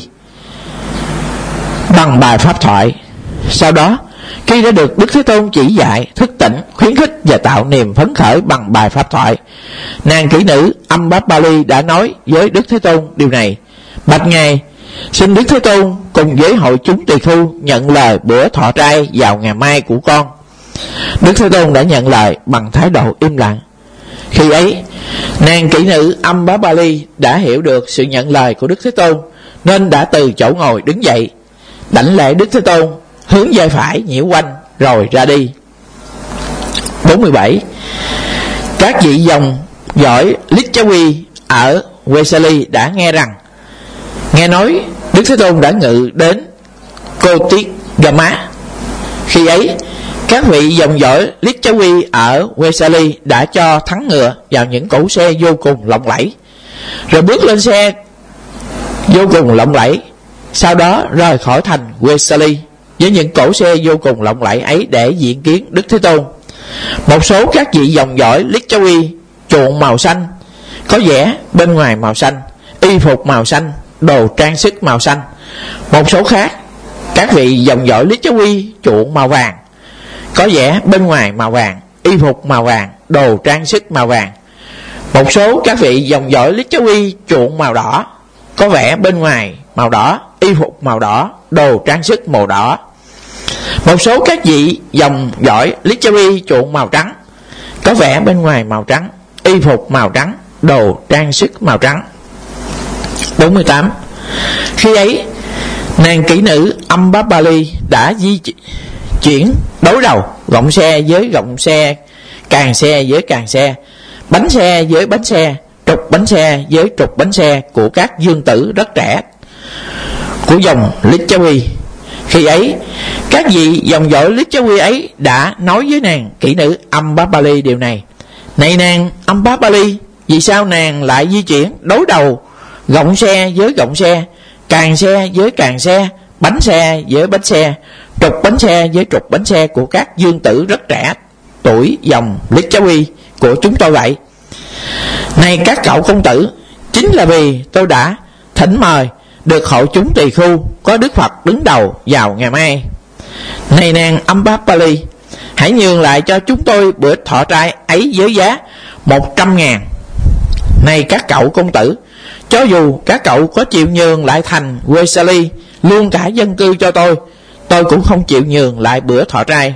bằng bài pháp thoại. Sau đó, khi đã được Đức Thế Tôn chỉ dạy, thức tỉnh, khuyến khích và tạo niềm phấn khởi bằng bài pháp thoại, nàng kỹ nữ Ambapali đã nói với Đức Thế Tôn điều này: bạch Ngài, xin Đức Thế Tôn cùng với hội chúng tỳ khưu nhận lời bữa thọ trai vào ngày mai của con. Đức Thế Tôn đã nhận lời bằng thái độ im lặng. Khi ấy, nàng kỹ nữ Ambapali đã hiểu được sự nhận lời của Đức Thế Tôn, nên đã từ chỗ ngồi đứng dậy, đảnh lễ Đức Thế Tôn, hướng về phải nhiễu quanh rồi ra đi. 47. Các vị dòng dõi Lichavi ở Vesali đã nghe nghe nói Đức Thế Tôn đã ngự đến Kotigama. Khi ấy, các vị dòng dõi Lichavi ở Vesali đã cho thắng ngựa vào những cỗ xe vô cùng lộng lẫy, rồi bước lên xe vô cùng lộng lẫy, sau đó rời khỏi thành Vesali với những cỗ xe vô cùng lộng lẫy ấy để diện kiến Đức Thế Tôn. Một số các vị dòng dõi Lichavi chuộng màu xanh, có vẻ bên ngoài màu xanh, y phục màu xanh, đồ trang sức màu xanh. Một số khác, các vị dòng dõi Lichavi chuộng màu vàng, có vẻ bên ngoài màu vàng, y phục màu vàng, đồ trang sức màu vàng. Một số các vị dòng dõi Lichavi chuộng màu đỏ, có vẻ bên ngoài màu đỏ, y phục màu đỏ, đồ trang sức màu đỏ. Một số các vị dòng dõi Lichavi chuộng màu trắng, có vẻ bên ngoài màu trắng, y phục màu trắng, đồ trang sức màu trắng. 48. Khi ấy, nàng kỹ nữ Ambapali đã di chuyển đối đầu, gọng xe với gọng xe, càng xe với càng xe, bánh xe với bánh xe, trục bánh xe với trục bánh xe của các dương tử rất trẻ của dòng Lichavi. Khi ấy, các vị dòng dõi Lichavi ấy đã nói với nàng kỹ nữ Ambapali điều này: này nàng Ambapali, vì sao nàng lại di chuyển đối đầu, gọng xe với gọng xe, càng xe với càng xe, bánh xe với bánh xe, trục bánh xe với trục bánh xe của các dương tử rất trẻ tuổi dòng Lichavi của chúng tôi vậy? Này các cậu công tử, chính là vì tôi đã thỉnh mời được hội chúng tỳ khu có Đức Phật đứng đầu vào ngày mai. Này nàng Ambapali, hãy nhường lại cho chúng tôi bữa thọ trai ấy với giá 100.000. Này các cậu công tử, cho dù các cậu có chịu nhường lại thành Vesali luôn cả dân cư cho tôi cũng không chịu nhường lại bữa thọ trai.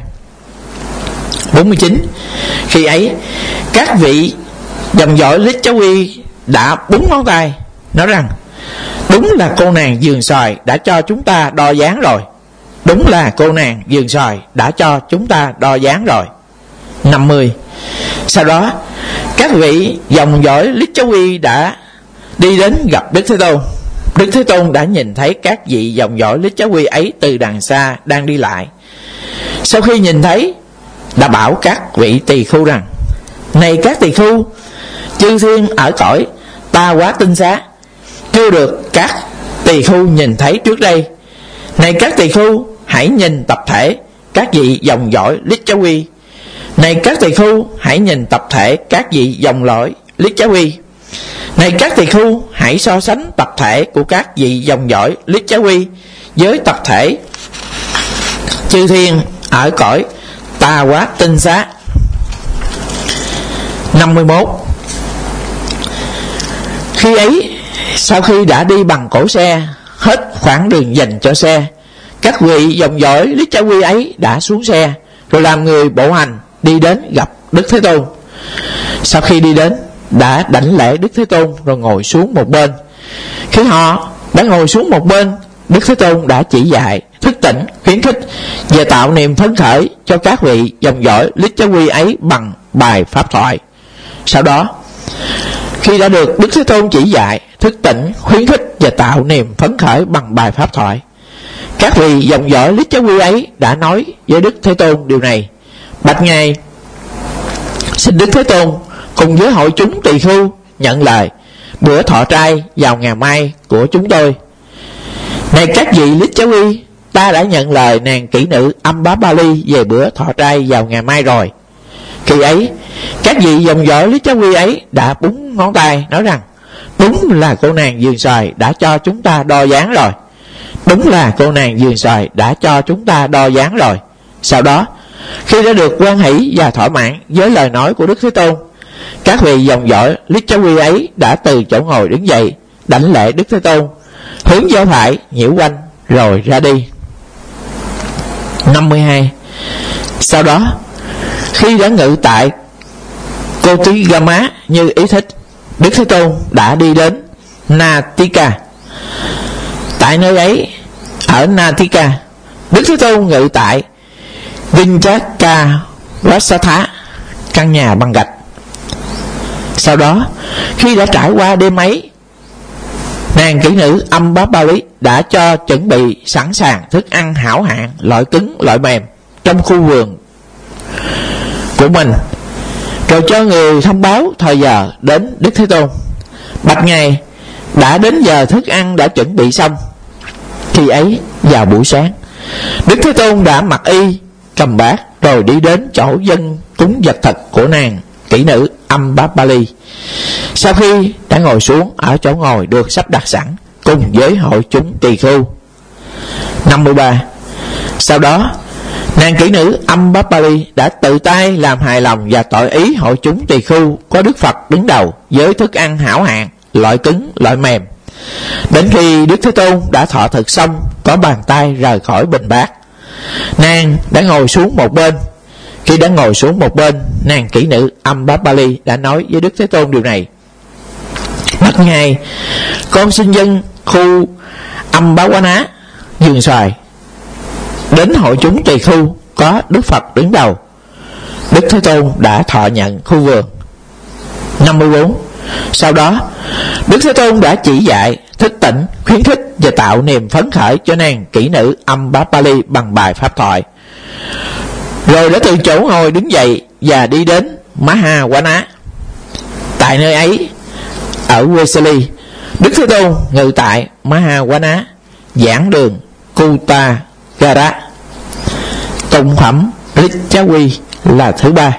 49. Khi ấy, các vị dòng dõi Lichavi đã búng ngón tay nói rằng: đúng là cô nàng giường xoài đã cho chúng ta đo dáng rồi. Đúng là cô nàng giường xoài đã cho chúng ta đo dáng rồi. 50. Sau đó, các vị dòng dõi Lichavi đã đi đến gặp Đức Thế Tôn. Đức Thế Tôn đã nhìn thấy các vị dòng dõi Lichavi ấy từ đằng xa đang đi lại. Sau khi nhìn thấy, đã bảo các vị tỳ khu rằng: này các tỳ khu, chư thiên ở cõi Ta Quá Tinh Xá chưa được các tỳ khu nhìn thấy trước đây. Này các tỳ khu, hãy nhìn tập thể các vị dòng dõi Lichavi. Này các tỳ khu, hãy nhìn tập thể các vị dòng dõi Lichavi. Này các tỳ khu, hãy so sánh tập thể của các vị dòng dõi Lichavi với tập thể chư thiên ở cõi Ta Quá Tinh Xá. 51. Khi ấy, sau khi đã đi bằng cổ xe hết khoảng đường dành cho xe, các vị dòng dõi Lichavi ấy đã xuống xe, rồi làm người bộ hành đi đến gặp Đức Thế Tôn. Sau khi đi đến, đã đảnh lễ Đức Thế Tôn rồi ngồi xuống một bên. Khi họ đã ngồi xuống một bên, Đức Thế Tôn đã chỉ dạy, thức tỉnh, khuyến khích và tạo niềm phấn khởi cho các vị dòng dõi Lichavi ấy bằng bài pháp thoại. Sau đó, khi đã được Đức Thế Tôn chỉ dạy, thức tỉnh, khuyến khích và tạo niềm phấn khởi bằng bài pháp thoại, các vị dòng dõi Lichavi ấy đã nói với Đức Thế Tôn điều này: bạch ngài, xin Đức Thế Tôn cùng với hội chúng tỳ khu nhận lời bữa thọ trai vào ngày mai của chúng tôi. Này các vị Lichavi, ta đã nhận lời nàng kỹ nữ Ambapali về bữa thọ trai vào ngày mai rồi. Khi ấy, các vị dòng dõi Lichavi ấy đã búng ngón tay nói rằng: đúng là cô nàng giường xoài đã cho chúng ta đo dáng rồi. Đúng là cô nàng giường xoài đã cho chúng ta đo dáng rồi. Sau đó, khi đã được hoan hỷ và thỏa mãn với lời nói của Đức Thế Tôn, các vị dòng dõi Lichavi ấy đã từ chỗ ngồi đứng dậy, đảnh lễ Đức Thế Tôn, hướng về phải nhiễu quanh rồi ra đi. 52. Sau đó, khi đã ngự tại Kotigama như ý thích, Đức Thế Tôn đã đi đến Natika. Tại nơi ấy, Ở Natika, Đức Thế Tôn ngự tại Vinchaka-Rasatha, căn nhà bằng gạch. Sau đó, khi đã trải qua đêm ấy, nàng kỹ nữ Ambapali đã cho chuẩn bị sẵn sàng thức ăn hảo hạng, loại cứng, loại mềm trong khu vườn của mình, rồi cho người thông báo thời giờ đến Đức Thế Tôn. Bạch Ngài, đã đến giờ thức ăn đã chuẩn bị xong. Khi ấy vào buổi sáng, Đức Thế Tôn đã mặc y, cầm bát, rồi đi đến chỗ dân cúng vật thực của nàng kỹ nữ Ambapali. Sau khi đã ngồi xuống ở chỗ ngồi được sắp đặt sẵn cùng với hội chúng tỳ khưu. 53. Sau đó, nàng kỹ nữ Ambapali đã tự tay làm hài lòng và tội ý hội chúng tỳ khưu có Đức Phật đứng đầu với thức ăn hảo hạng, loại cứng, loại mềm. Đến khi Đức Thế Tôn đã thọ thực xong, có bàn tay rời khỏi bình bát, nàng đã ngồi xuống một bên. Khi đã ngồi xuống một bên, nàng kỹ nữ Ambapali đã nói với Đức Thế Tôn điều này: Bạch Ngài, con xin dân khu Ambawana, vườn xoài, đến hội chúng tỳ khưu có Đức Phật đứng đầu. Đức Thế Tôn đã thọ nhận khu vườn. 54. Sau đó, Đức Thế Tôn đã chỉ dạy, thức tỉnh, khuyến khích và tạo niềm phấn khởi cho nàng kỹ nữ Ambapali bằng bài pháp thoại. Rồi đã từ chỗ ngồi đứng dậy và đi đến Mahawana. Tại nơi ấy, ở Vesali, Đức Thế Tôn ngự tại Mahawana, giảng đường Kutagara. Tụng phẩm Lichavi là thứ 3.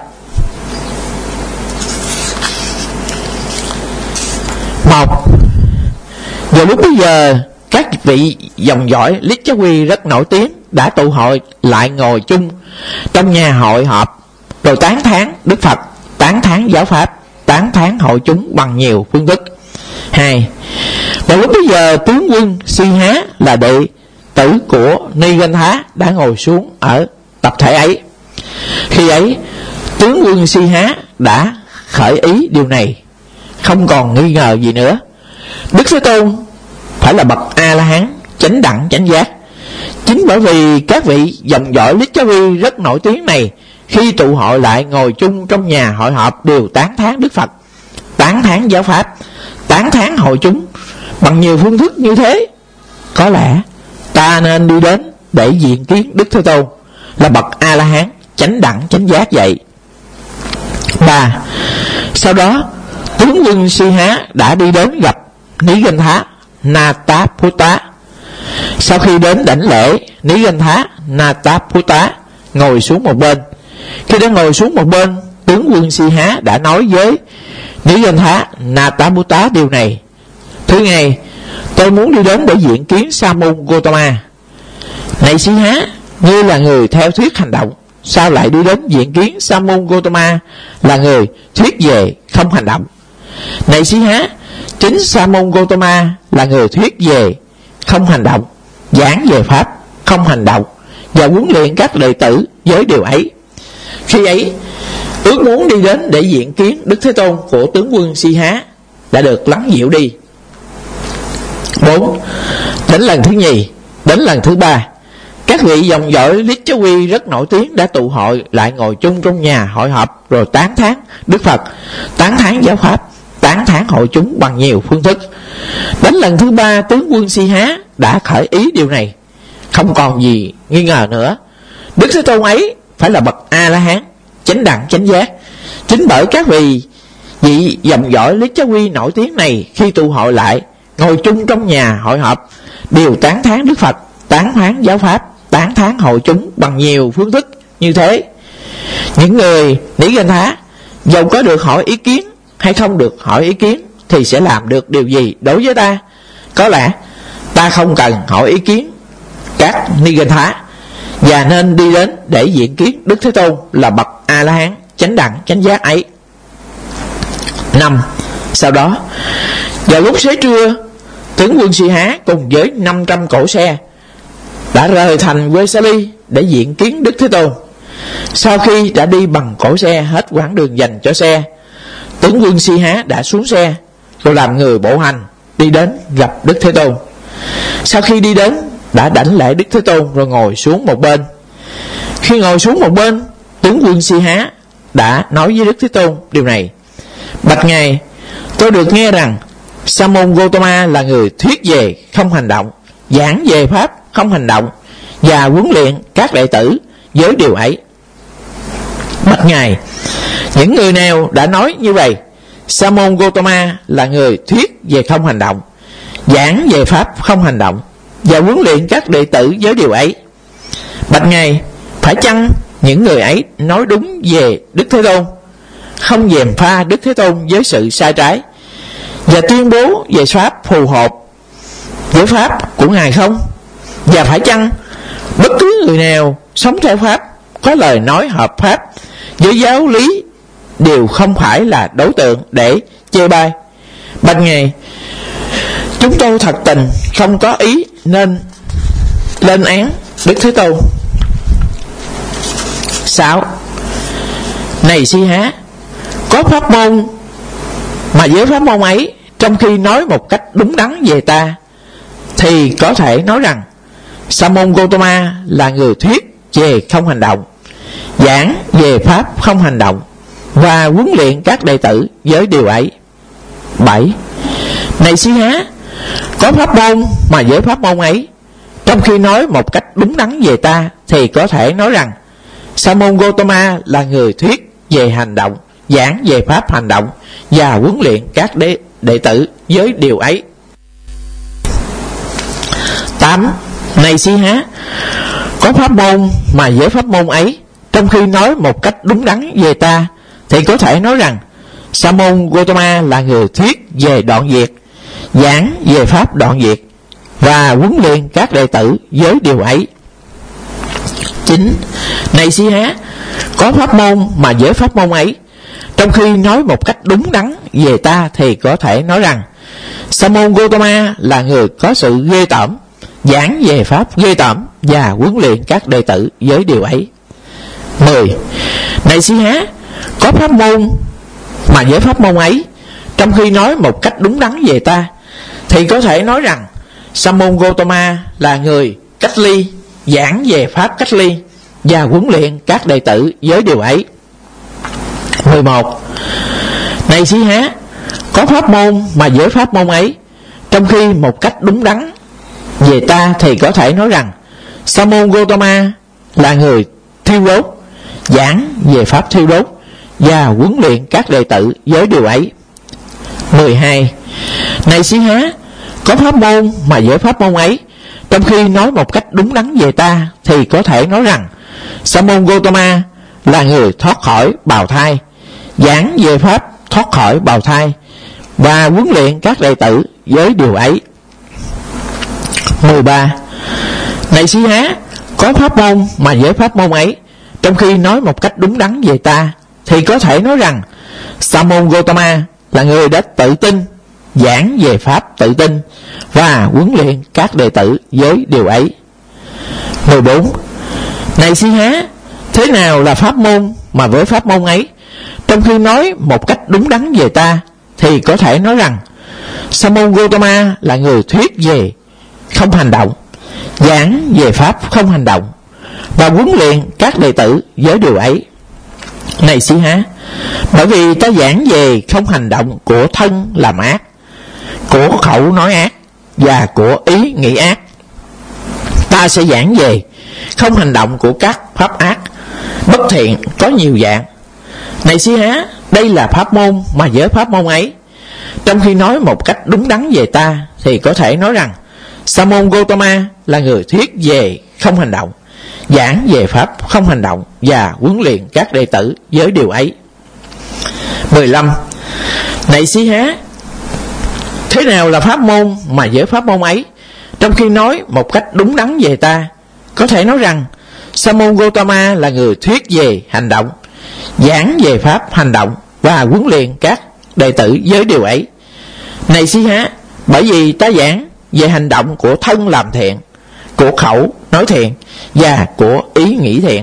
1. Vào lúc bây giờ, các vị dòng dõi Lichavi rất nổi tiếng đã tụ hội lại ngồi chung trong nhà hội họp, rồi tán thán Đức Phật, tán thán giáo pháp, tán thán hội chúng bằng nhiều phương thức. 2. Vào lúc bây giờ, tướng quân Siha là đệ tử của Nigantha đã ngồi xuống ở tập thể ấy. Khi ấy, tướng quân Siha đã khởi ý điều này, không còn nghi ngờ gì nữa. Đức Thế Tôn phải là bậc A-la-hán, chánh đẳng chánh giác. Chính bởi vì các vị dòng dõi Lichavi rất nổi tiếng này, khi tụ hội lại ngồi chung trong nhà hội họp, đều tán thán Đức Phật, tán thán giáo pháp, tán thán hội chúng bằng nhiều phương thức như thế. Có lẽ ta nên đi đến để diện kiến Đức Thế Tôn là bậc A-la-hán, chánh đẳng chánh giác vậy. 3. Sau đó, tướng quân Siha đã đi đến gặp Nigantha Nataputta. Sau khi đến đảnh lễ, Nigantha Nataputta ngồi xuống một bên. Khi đã ngồi xuống một bên, tướng quân Siha đã nói với Nigantha Nataputta điều này: Thưa ngài, tôi muốn đi đến để diện kiến Sa môn Gotama. Này Siha, như là người theo thuyết hành động, sao lại đi đến diện kiến Sa môn Gotama là người thuyết về không hành động? Này Siha, chính Sa môn Gotama là người thuyết về không hành động, giảng về pháp không hành động và huấn luyện các đệ tử với điều ấy. Khi ấy, ước muốn đi đến để diện kiến Đức Thế Tôn của tướng quân Siha đã được lắng dịu đi. 4. Đến lần thứ nhì, đến lần thứ 3, các vị dòng dõi Lichavi rất nổi tiếng đã tụ hội lại ngồi chung trong nhà hội họp, rồi tán thán Đức Phật, tán thán giáo pháp, tán thán hội chúng bằng nhiều phương thức. Đến lần thứ 3, tướng quân Siha đã khởi ý điều này, không còn gì nghi ngờ nữa. Đức Thế Tôn ấy phải là bậc A-la-hán, chánh đẳng chánh giác. Chính bởi các vị dòng dõi Lichavi nổi tiếng này, khi tụ hội lại ngồi chung trong nhà hội họp, đều tán thán Đức Phật, tán thán giáo pháp, tán thán hội chúng bằng nhiều phương thức như thế. Những người Nigantha dầu có được hỏi ý kiến hay không được hỏi ý kiến thì sẽ làm được điều gì đối với ta? Có lẽ ta không cần hỏi ý kiến các Nigantha, và nên đi đến để diện kiến Đức Thế Tôn là bậc A-la-hán, chánh đẳng chánh giác ấy. 5. Sau đó, vào lúc xế trưa, tướng quân Siha cùng với 500 cỗ xe đã rời thành Vesali để diện kiến Đức Thế Tôn. Sau khi đã đi bằng cỗ xe hết quãng đường dành cho xe, tướng quân Siha đã xuống xe, rồi làm người bộ hành đi đến gặp Đức Thế Tôn. Sau khi đi đến đã đảnh lễ Đức Thế Tôn rồi ngồi xuống một bên. Khi ngồi xuống một bên, tướng quân Si Há đã nói với Đức Thế Tôn điều này: bạch Ngài, tôi được nghe rằng Sa môn Gotama là người thuyết về không hành động, giảng về pháp không hành động và huấn luyện các đệ tử với điều ấy. Bạch Ngài, những người nào đã nói như vậy? Sa môn Gotama là người thuyết về không hành động, giảng về pháp không hành động và huấn luyện các đệ tử với điều ấy. Bạch Ngài, phải chăng những người ấy nói đúng về Đức Thế Tôn, không gièm pha Đức Thế Tôn với sự sai trái, và tuyên bố về pháp phù hợp với pháp của Ngài không? Và phải chăng bất cứ người nào sống theo pháp, có lời nói hợp pháp với giáo lý đều không phải là đối tượng để chê bai? Bạch Ngài, chúng tôi thật tình không có ý nên lên án Đức Thế Tôn. 6. Này Si Há, có pháp môn mà với pháp môn ấy, trong khi nói một cách đúng đắn về ta, thì có thể nói rằng Sa môn Gotama là người thuyết về không hành động, giảng về pháp không hành động và huấn luyện các đệ tử với điều ấy. 7. Này Si Há, có pháp môn mà với pháp môn ấy, trong khi nói một cách đúng đắn về ta, thì có thể nói rằng Sa môn Gotama là người thuyết về hành động, giảng về pháp hành động và huấn luyện các đệ tử với điều ấy. 8. Này Si Há, có pháp môn mà với pháp môn ấy, trong khi nói một cách đúng đắn về ta, thì có thể nói rằng Sa môn Gotama là người thuyết về đoạn diệt, giảng về pháp đoạn diệt và huấn luyện các đệ tử với điều ấy. 9. Này Si Há, có pháp môn mà với pháp môn ấy, trong khi nói một cách đúng đắn về ta, thì có thể nói rằng Sa môn Gotama là người có sự ghê tởm, giảng về pháp ghê tởm và huấn luyện các đệ tử với điều ấy. 10. Này Si Há, có pháp môn mà với pháp môn ấy, trong khi nói một cách đúng đắn về ta, thì có thể nói rằng Sa môn Gotama là người cách ly, giảng về pháp cách ly và huấn luyện các đệ tử với điều ấy. 11. Này Si Há, có pháp môn mà với pháp môn ấy, trong khi một cách đúng đắn về ta, thì có thể nói rằng Sa môn Gotama là người thiêu đốt, giảng về pháp thiêu đốt và huấn luyện các đệ tử với điều ấy. 12. Này Si Há, có pháp môn mà với pháp môn ấy, trong khi nói một cách đúng đắn về ta, thì có thể nói rằng Sa môn Gotama là người thoát khỏi bào thai, giảng về pháp thoát khỏi bào thai và huấn luyện các đệ tử với điều ấy. 13. Này Si Há, có pháp môn mà với pháp môn ấy, trong khi nói một cách đúng đắn về ta, thì có thể nói rằng Sa môn Gotama là người đã tự tin, giảng về pháp tự tin và huấn luyện các đệ tử với điều ấy. 14. Này Si Há, thế nào là pháp môn mà với pháp môn ấy, trong khi nói một cách đúng đắn về ta, thì có thể nói rằng Sa môn Gotama là người thuyết về không hành động, giảng về pháp không hành động và huấn luyện các đệ tử với điều ấy. Này Si Há, bởi vì ta giảng về không hành động của thân làm ác, của khẩu nói ác và của ý nghĩ ác, ta sẽ giảng về không hành động của các pháp ác bất thiện có nhiều dạng. Này Si Há, đây là pháp môn mà với pháp môn ấy, trong khi nói một cách đúng đắn về ta, thì có thể nói rằng Sa môn Gotama là người thuyết về không hành động, giảng về pháp không hành động và huấn luyện các đệ tử với điều ấy. 15. Này Si Há, thế nào là pháp môn mà với pháp môn ấy, trong khi nói một cách đúng đắn về ta, có thể nói rằng Sa môn Gotama là người thuyết về hành động, giảng về pháp hành động và huấn luyện các đệ tử với điều ấy. Này Si Há, bởi vì ta giảng về hành động của thân làm thiện, của khẩu nói thiện và của ý nghĩ thiện,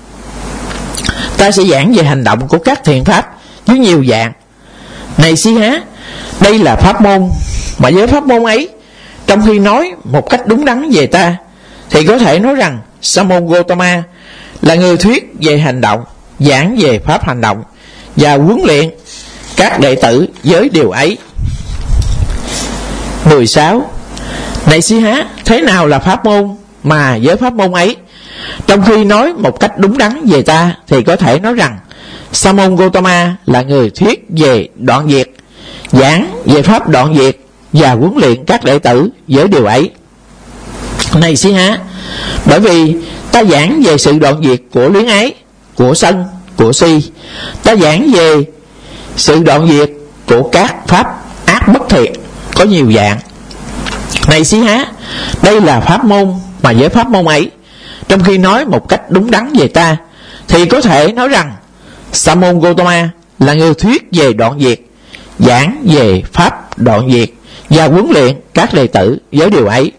ta sẽ giảng về hành động của các thiện pháp với nhiều dạng. Này Si Há, đây là pháp môn mà với pháp môn ấy, trong khi nói một cách đúng đắn về ta, thì có thể nói rằng Sa môn Gotama là người thuyết về hành động, giảng về pháp hành động và huấn luyện các đệ tử với điều ấy. 16. Này Si Há, thế nào là pháp môn mà với pháp môn ấy, trong khi nói một cách đúng đắn về ta, thì có thể nói rằng Sa môn Gotama là người thuyết về đoạn diệt, giảng về pháp đoạn diệt và huấn luyện các đệ tử với điều ấy. Này Si Há, bởi vì ta giảng về sự đoạn diệt của luyến ái, của sân, của si, ta giảng về sự đoạn diệt của các pháp ác bất thiện có nhiều dạng. Này Si Há, đây là pháp môn mà với pháp môn ấy, trong khi nói một cách đúng đắn về ta, thì có thể nói rằng Sa môn Gotama là người thuyết về đoạn diệt, giảng về pháp đoạn diệt và huấn luyện các đệ tử với điều ấy.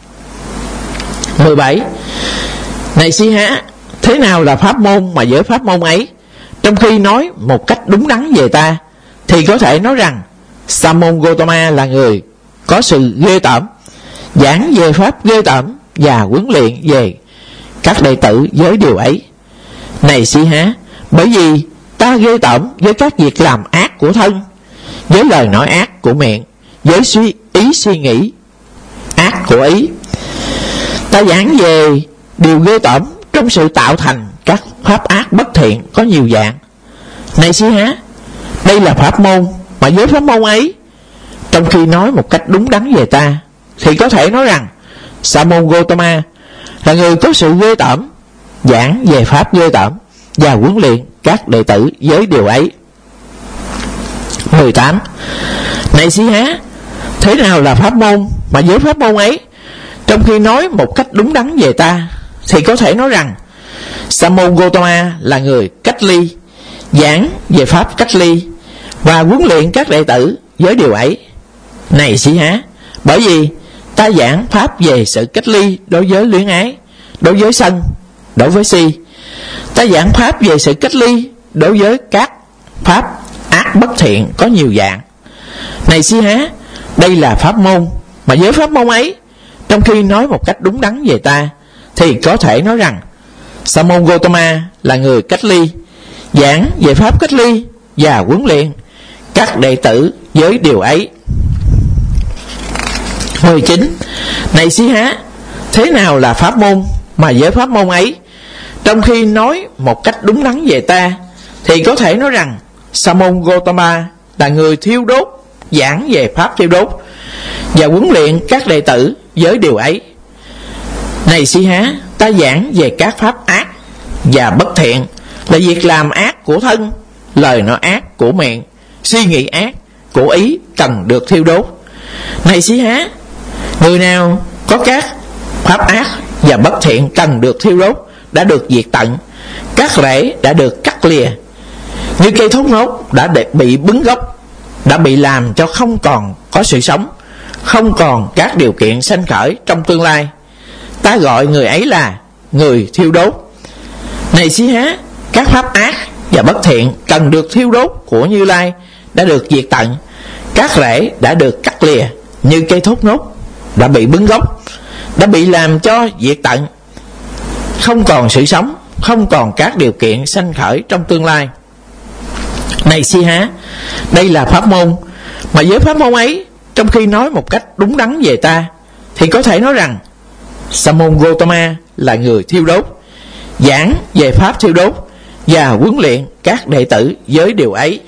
17. Này Si Há, thế nào là pháp môn mà với pháp môn ấy, trong khi nói một cách đúng đắn về ta, thì có thể nói rằng Sa môn Gotama là người có sự ghê tởm, giảng về pháp ghê tởm và huấn luyện về các đệ tử với điều ấy. Này Si Há, bởi vì ta ghê tởm với các việc làm ác của thân, với lời nói ác của miệng, với suy nghĩ ác của ý. Ta giảng về điều ghê tởm trong sự tạo thành các pháp ác bất thiện có nhiều dạng. Này Si Há, đây là pháp môn mà với pháp môn ấy, trong khi nói một cách đúng đắn về ta, thì có thể nói rằng Sa môn Gotama là người có sự ghê tởm, giảng về pháp ghê tởm và huấn luyện các đệ tử với điều ấy. 18. Này Si Há, thế nào là pháp môn mà với pháp môn ấy, trong khi nói một cách đúng đắn về ta, thì có thể nói rằng Sa môn Gotama là người cách ly, giảng về pháp cách ly và huấn luyện các đệ tử với điều ấy. Này Si Há, bởi vì ta giảng pháp về sự cách ly đối với luyến ái, đối với sân, đối với si. Ta giảng pháp về sự cách ly đối với các pháp ác bất thiện có nhiều dạng. Này Si Há, đây là pháp môn mà với pháp môn ấy, trong khi nói một cách đúng đắn về ta, thì có thể nói rằng Sa môn Gotama là người cách ly, giảng về pháp cách ly và huấn luyện các đệ tử với điều ấy. 19. Này Si Há, thế nào là pháp môn mà với pháp môn ấy, trong khi nói một cách đúng đắn về ta, thì có thể nói rằng Sa môn Gotama là người thiêu đốt, giảng về pháp thiêu đốt và huấn luyện các đệ tử với điều ấy. Này Si Há, ta giảng về các pháp ác và bất thiện là việc làm ác của thân, lời nói ác của miệng, suy nghĩ ác của ý cần được thiêu đốt. Này Si Há, người nào có các pháp ác và bất thiện cần được thiêu đốt đã được diệt tận, các rễ đã được cắt lìa, như cây thốt nốt đã bị bứng gốc, đã bị làm cho không còn có sự sống, không còn các điều kiện sanh khởi trong tương lai. Ta gọi người ấy là người thiêu đốt. Này Si Há, các pháp ác và bất thiện cần được thiêu đốt của Như Lai đã được diệt tận, các rễ đã được cắt lìa, như cây thốt nốt đã bị bứng gốc, đã bị làm cho diệt tận, không còn sự sống, không còn các điều kiện sanh khởi trong tương lai. Này Si Há, đây là pháp môn mà với pháp môn ấy, trong khi nói một cách đúng đắn về ta, thì có thể nói rằng Sa môn Gotama là người thiêu đốt, giảng về pháp thiêu đốt và huấn luyện các đệ tử với điều ấy.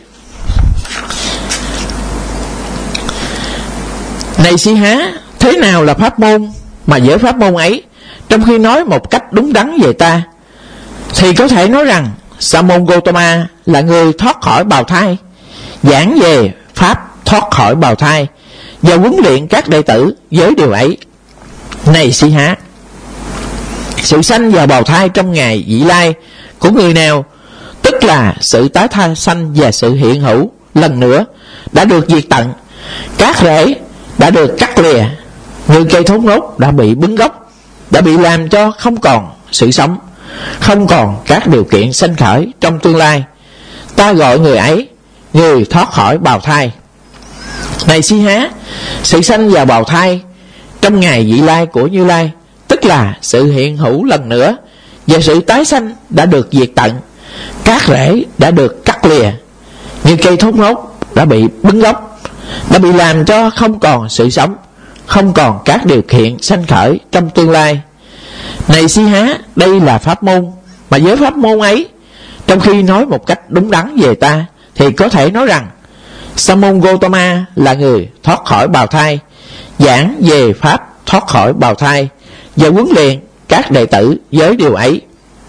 Này Si Há, thế nào là pháp môn mà với pháp môn ấy, trong khi nói một cách đúng đắn về ta, thì có thể nói rằng Sa môn Gotama là người thoát khỏi bào thai, giảng về pháp thoát khỏi bào thai và huấn luyện các đệ tử với điều ấy. Này Si Há, sự sanh vào bào thai trong ngày vị lai của người nào, tức là sự tái thai sanh và sự hiện hữu lần nữa, đã được diệt tận, các rễ đã được cắt lìa, như cây thốt nốt đã bị bứng gốc, đã bị làm cho không còn sự sống, không còn các điều kiện sanh khởi trong tương lai. Ta gọi người ấy người thoát khỏi bào thai. Này Si Há, sự sanh vào bào thai trong ngày vị lai của Như Lai, tức tức là sự hiện hữu lần nữa và sự tái sanh đã được diệt tận, các rễ đã được cắt lìa, như cây thốt nốt đã bị bứng gốc, đã bị làm cho không còn sự sống, không còn các điều kiện sanh khởi trong tương lai. Này Si Há, đây là pháp môn, mà với pháp môn ấy, trong khi nói một cách đúng đắn về ta, thì có thể nói rằng Sa môn Gotama là người thoát khỏi bào thai, giảng về pháp thoát khỏi bào thai và huấn luyện các đệ tử với điều ấy.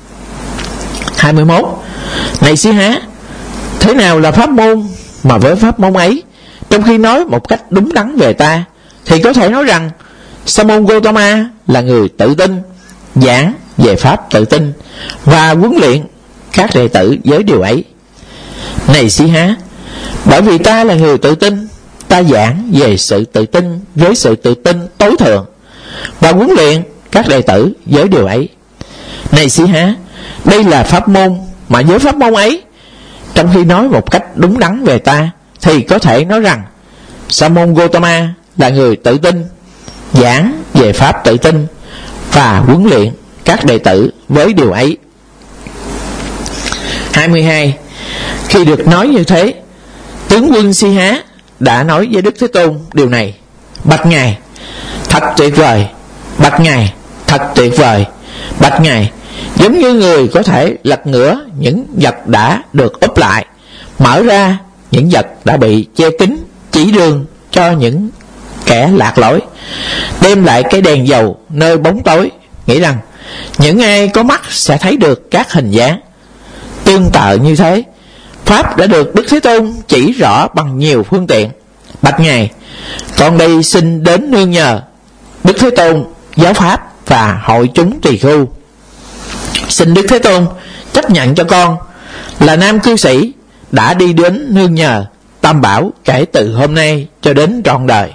21. Này Si Há, thế nào là pháp môn, mà với pháp môn ấy, trong khi nói một cách đúng đắn về ta, thì có thể nói rằng Sa môn Gotama là người tự tin, giảng về pháp tự tin và huấn luyện các đệ tử với điều ấy. Này Si Há, bởi vì ta là người tự tin, ta giảng về sự tự tin với sự tự tin tối thượng và huấn luyện các đệ tử với điều ấy. Này Si Há, đây là pháp môn, mà với pháp môn ấy, trong khi nói một cách đúng đắn về ta, thì có thể nói rằng Sa môn Gotama là người tự tin, giảng về pháp tự tin và huấn luyện các đệ tử với điều ấy. 22. Khi được nói như thế, tướng quân Si Há đã nói với Đức Thế Tôn điều này: bạch Ngài, thật tuyệt vời. Bạch Ngài, thật tuyệt vời. Bạch Ngài, giống như người có thể lật ngửa những vật đã được úp lại, mở ra những vật đã bị che kín, chỉ đường cho những kẻ lạc lối, đem lại cái đèn dầu nơi bóng tối, nghĩ rằng những ai có mắt sẽ thấy được các hình dáng. Tương tự như thế, pháp đã được Đức Thế Tôn chỉ rõ bằng nhiều phương tiện. Bạch Ngài, con đây xin đến nương nhờ Đức Thế Tôn, giáo pháp và hội chúng tỳ khưu. Xin Đức Thế Tôn chấp nhận cho con là nam cư sĩ đã đi đến nương nhờ Tam Bảo kể từ hôm nay cho đến trọn đời.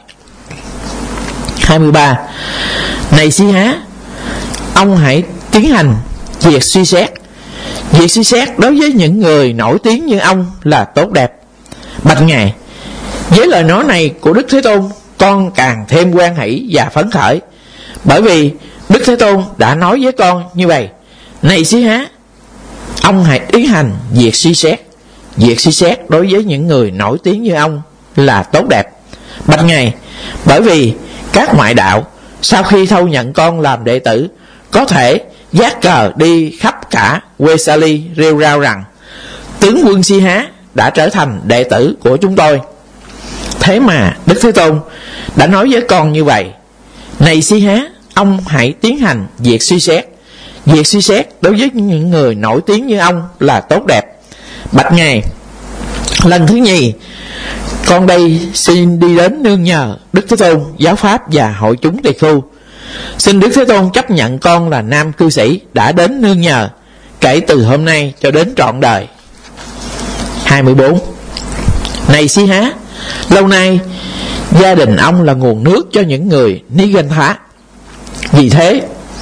23. Này Si Há, ông hãy tiến hành việc suy xét. Việc suy xét đối với những người nổi tiếng như ông là tốt đẹp. Bạch Ngài, với lời nói này của Đức Thế Tôn, con càng thêm hoan hỷ và phấn khởi, bởi vì Đức Thế Tôn đã nói với con như vậy: này Si Há, ông hãy tiến hành việc suy xét. Việc suy xét đối với những người nổi tiếng như ông là tốt đẹp. Bạch Ngài, bởi vì các ngoại đạo sau khi thâu nhận con làm đệ tử, có thể vác cờ đi khắp cả Vesali rêu rao rằng tướng quân Si Há đã trở thành đệ tử của chúng tôi. Thế mà Đức Thế Tôn đã nói với con như vậy: này Si Há, ông hãy tiến hành việc suy xét. Việc suy xét đối với những người nổi tiếng như ông là tốt đẹp. Bạch Ngài, lần thứ nhì, con đây xin đi đến nương nhờ Đức Thế Tôn, giáo pháp và hội chúng tỳ khưu. Xin Đức Thế Tôn chấp nhận con là nam cư sĩ đã đến nương nhờ kể từ hôm nay cho đến trọn đời. 24. Này Si Há, lâu nay gia đình ông là nguồn nước cho những người Nigantha. Vì thế,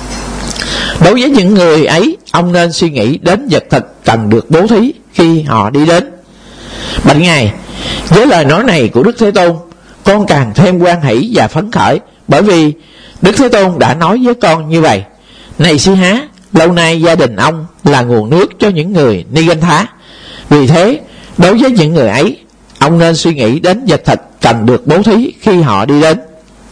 đối với những người ấy, ông nên suy nghĩ đến vật thực cần được bố thí khi họ đi đến. Bạch Ngài, với lời nói này của Đức Thế Tôn, con càng thêm hoan hỷ và phấn khởi, bởi vì Đức Thế Tôn đã nói với con như vậy: này Si Há, lâu nay gia đình ông là nguồn nước cho những người Nigantha. Vì thế, đối với những người ấy, ông nên suy nghĩ đến vật thực cần được bố thí khi họ đi đến.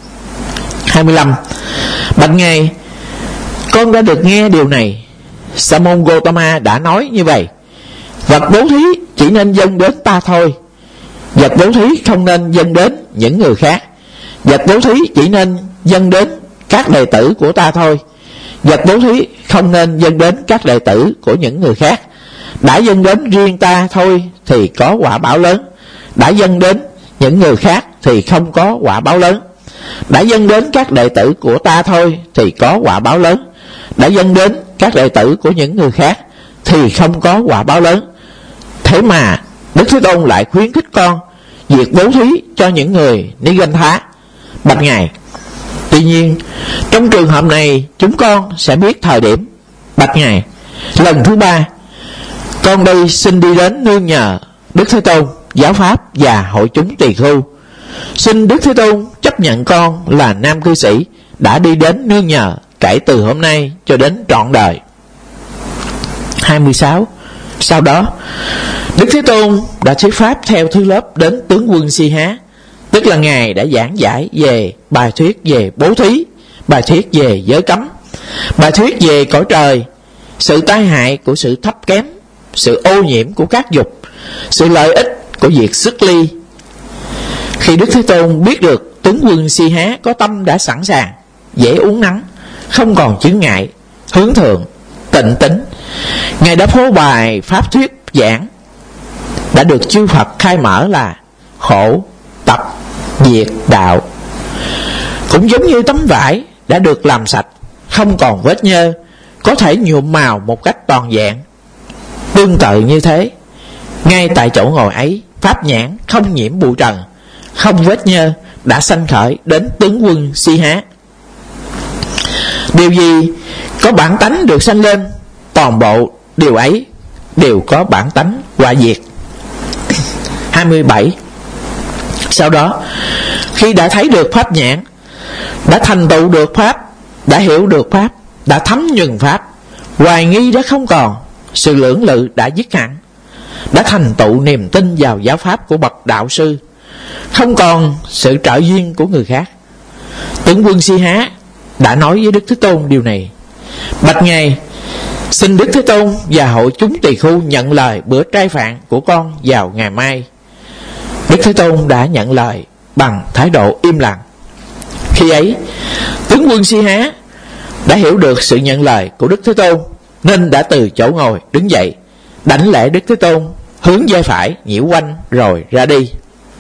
25. Bạch Ngài, con đã được nghe điều này. Sa môn Gotama đã nói như vậy: vật bố thí chỉ nên dâng đến ta thôi. Vật bố thí không nên dâng đến những người khác. Vật bố thí chỉ nên dâng đến các đệ tử của ta thôi. Vật bố thí không nên dâng đến các đệ tử của những người khác. Đã dâng đến riêng ta thôi thì có quả báo lớn. Đã dâng đến những người khác thì không có quả báo lớn. Đã dâng đến các đệ tử của ta thôi thì có quả báo lớn. Đã dâng đến các đệ tử của những người khác thì không có quả báo lớn. Thế mà Đức Thế Tôn lại khuyến khích con việc bố thí cho những người Nigantha. Bạch Ngài, tuy nhiên trong trường hợp này chúng con sẽ biết thời điểm. Bạch Ngài, lần thứ 3, con đây xin đi đến nương nhờ Đức Thế Tôn, giáo pháp và hội chúng tỳ khưu. Xin Đức Thế Tôn chấp nhận con là nam cư sĩ đã đi đến nương nhờ kể từ hôm nay cho đến trọn đời. 26. Sau đó Đức Thế Tôn đã thuyết pháp theo thứ lớp đến tướng quân Si Há, tức là Ngài đã giảng giải về bài thuyết về bố thí, bài thuyết về giới cấm, bài thuyết về cõi trời, sự tai hại của sự thấp kém, sự ô nhiễm của các dục, sự lợi ích của việc xuất ly. Khi Đức Thế Tôn biết được tướng quân Si Há có tâm đã sẵn sàng, dễ uốn nắn, không còn chướng ngại, hướng thượng, tịnh tín, Ngài đã phô bày pháp thuyết giảng đã được chư Phật khai mở là khổ, tập, diệt, đạo. Cũng giống như tấm vải đã được làm sạch, không còn vết nhơ, có thể nhuộm màu một cách toàn vẹn. Tương tự như thế, ngay tại chỗ ngồi ấy, pháp nhãn không nhiễm bụi trần, không vết nhơ đã sanh khởi đến tướng quân Si Há. Điều gì có bản tánh được sanh lên, toàn bộ điều ấy đều có bản tánh hoại diệt. 27. Sau đó, khi đã thấy được pháp nhãn, đã thành tựu được pháp, đã hiểu được pháp, đã thấm nhuần pháp, hoài nghi đã không còn, sự lưỡng lự đã dứt hẳn, đã thành tựu niềm tin vào giáo pháp của bậc đạo sư, không còn sự trợ duyên của người khác. Tướng quân Si Há đã nói với Đức Thế Tôn điều này: bạch Ngài, xin Đức Thế Tôn và hội chúng tỳ khưu nhận lời bữa trai phạn của con vào ngày mai. Đức Thế Tôn đã nhận lời bằng thái độ im lặng. Khi ấy, tướng quân Si Há đã hiểu được sự nhận lời của Đức Thế Tôn, nên đã từ chỗ ngồi đứng dậy, đảnh lễ Đức Thế Tôn, hướng vai phải nhiễu quanh rồi ra đi.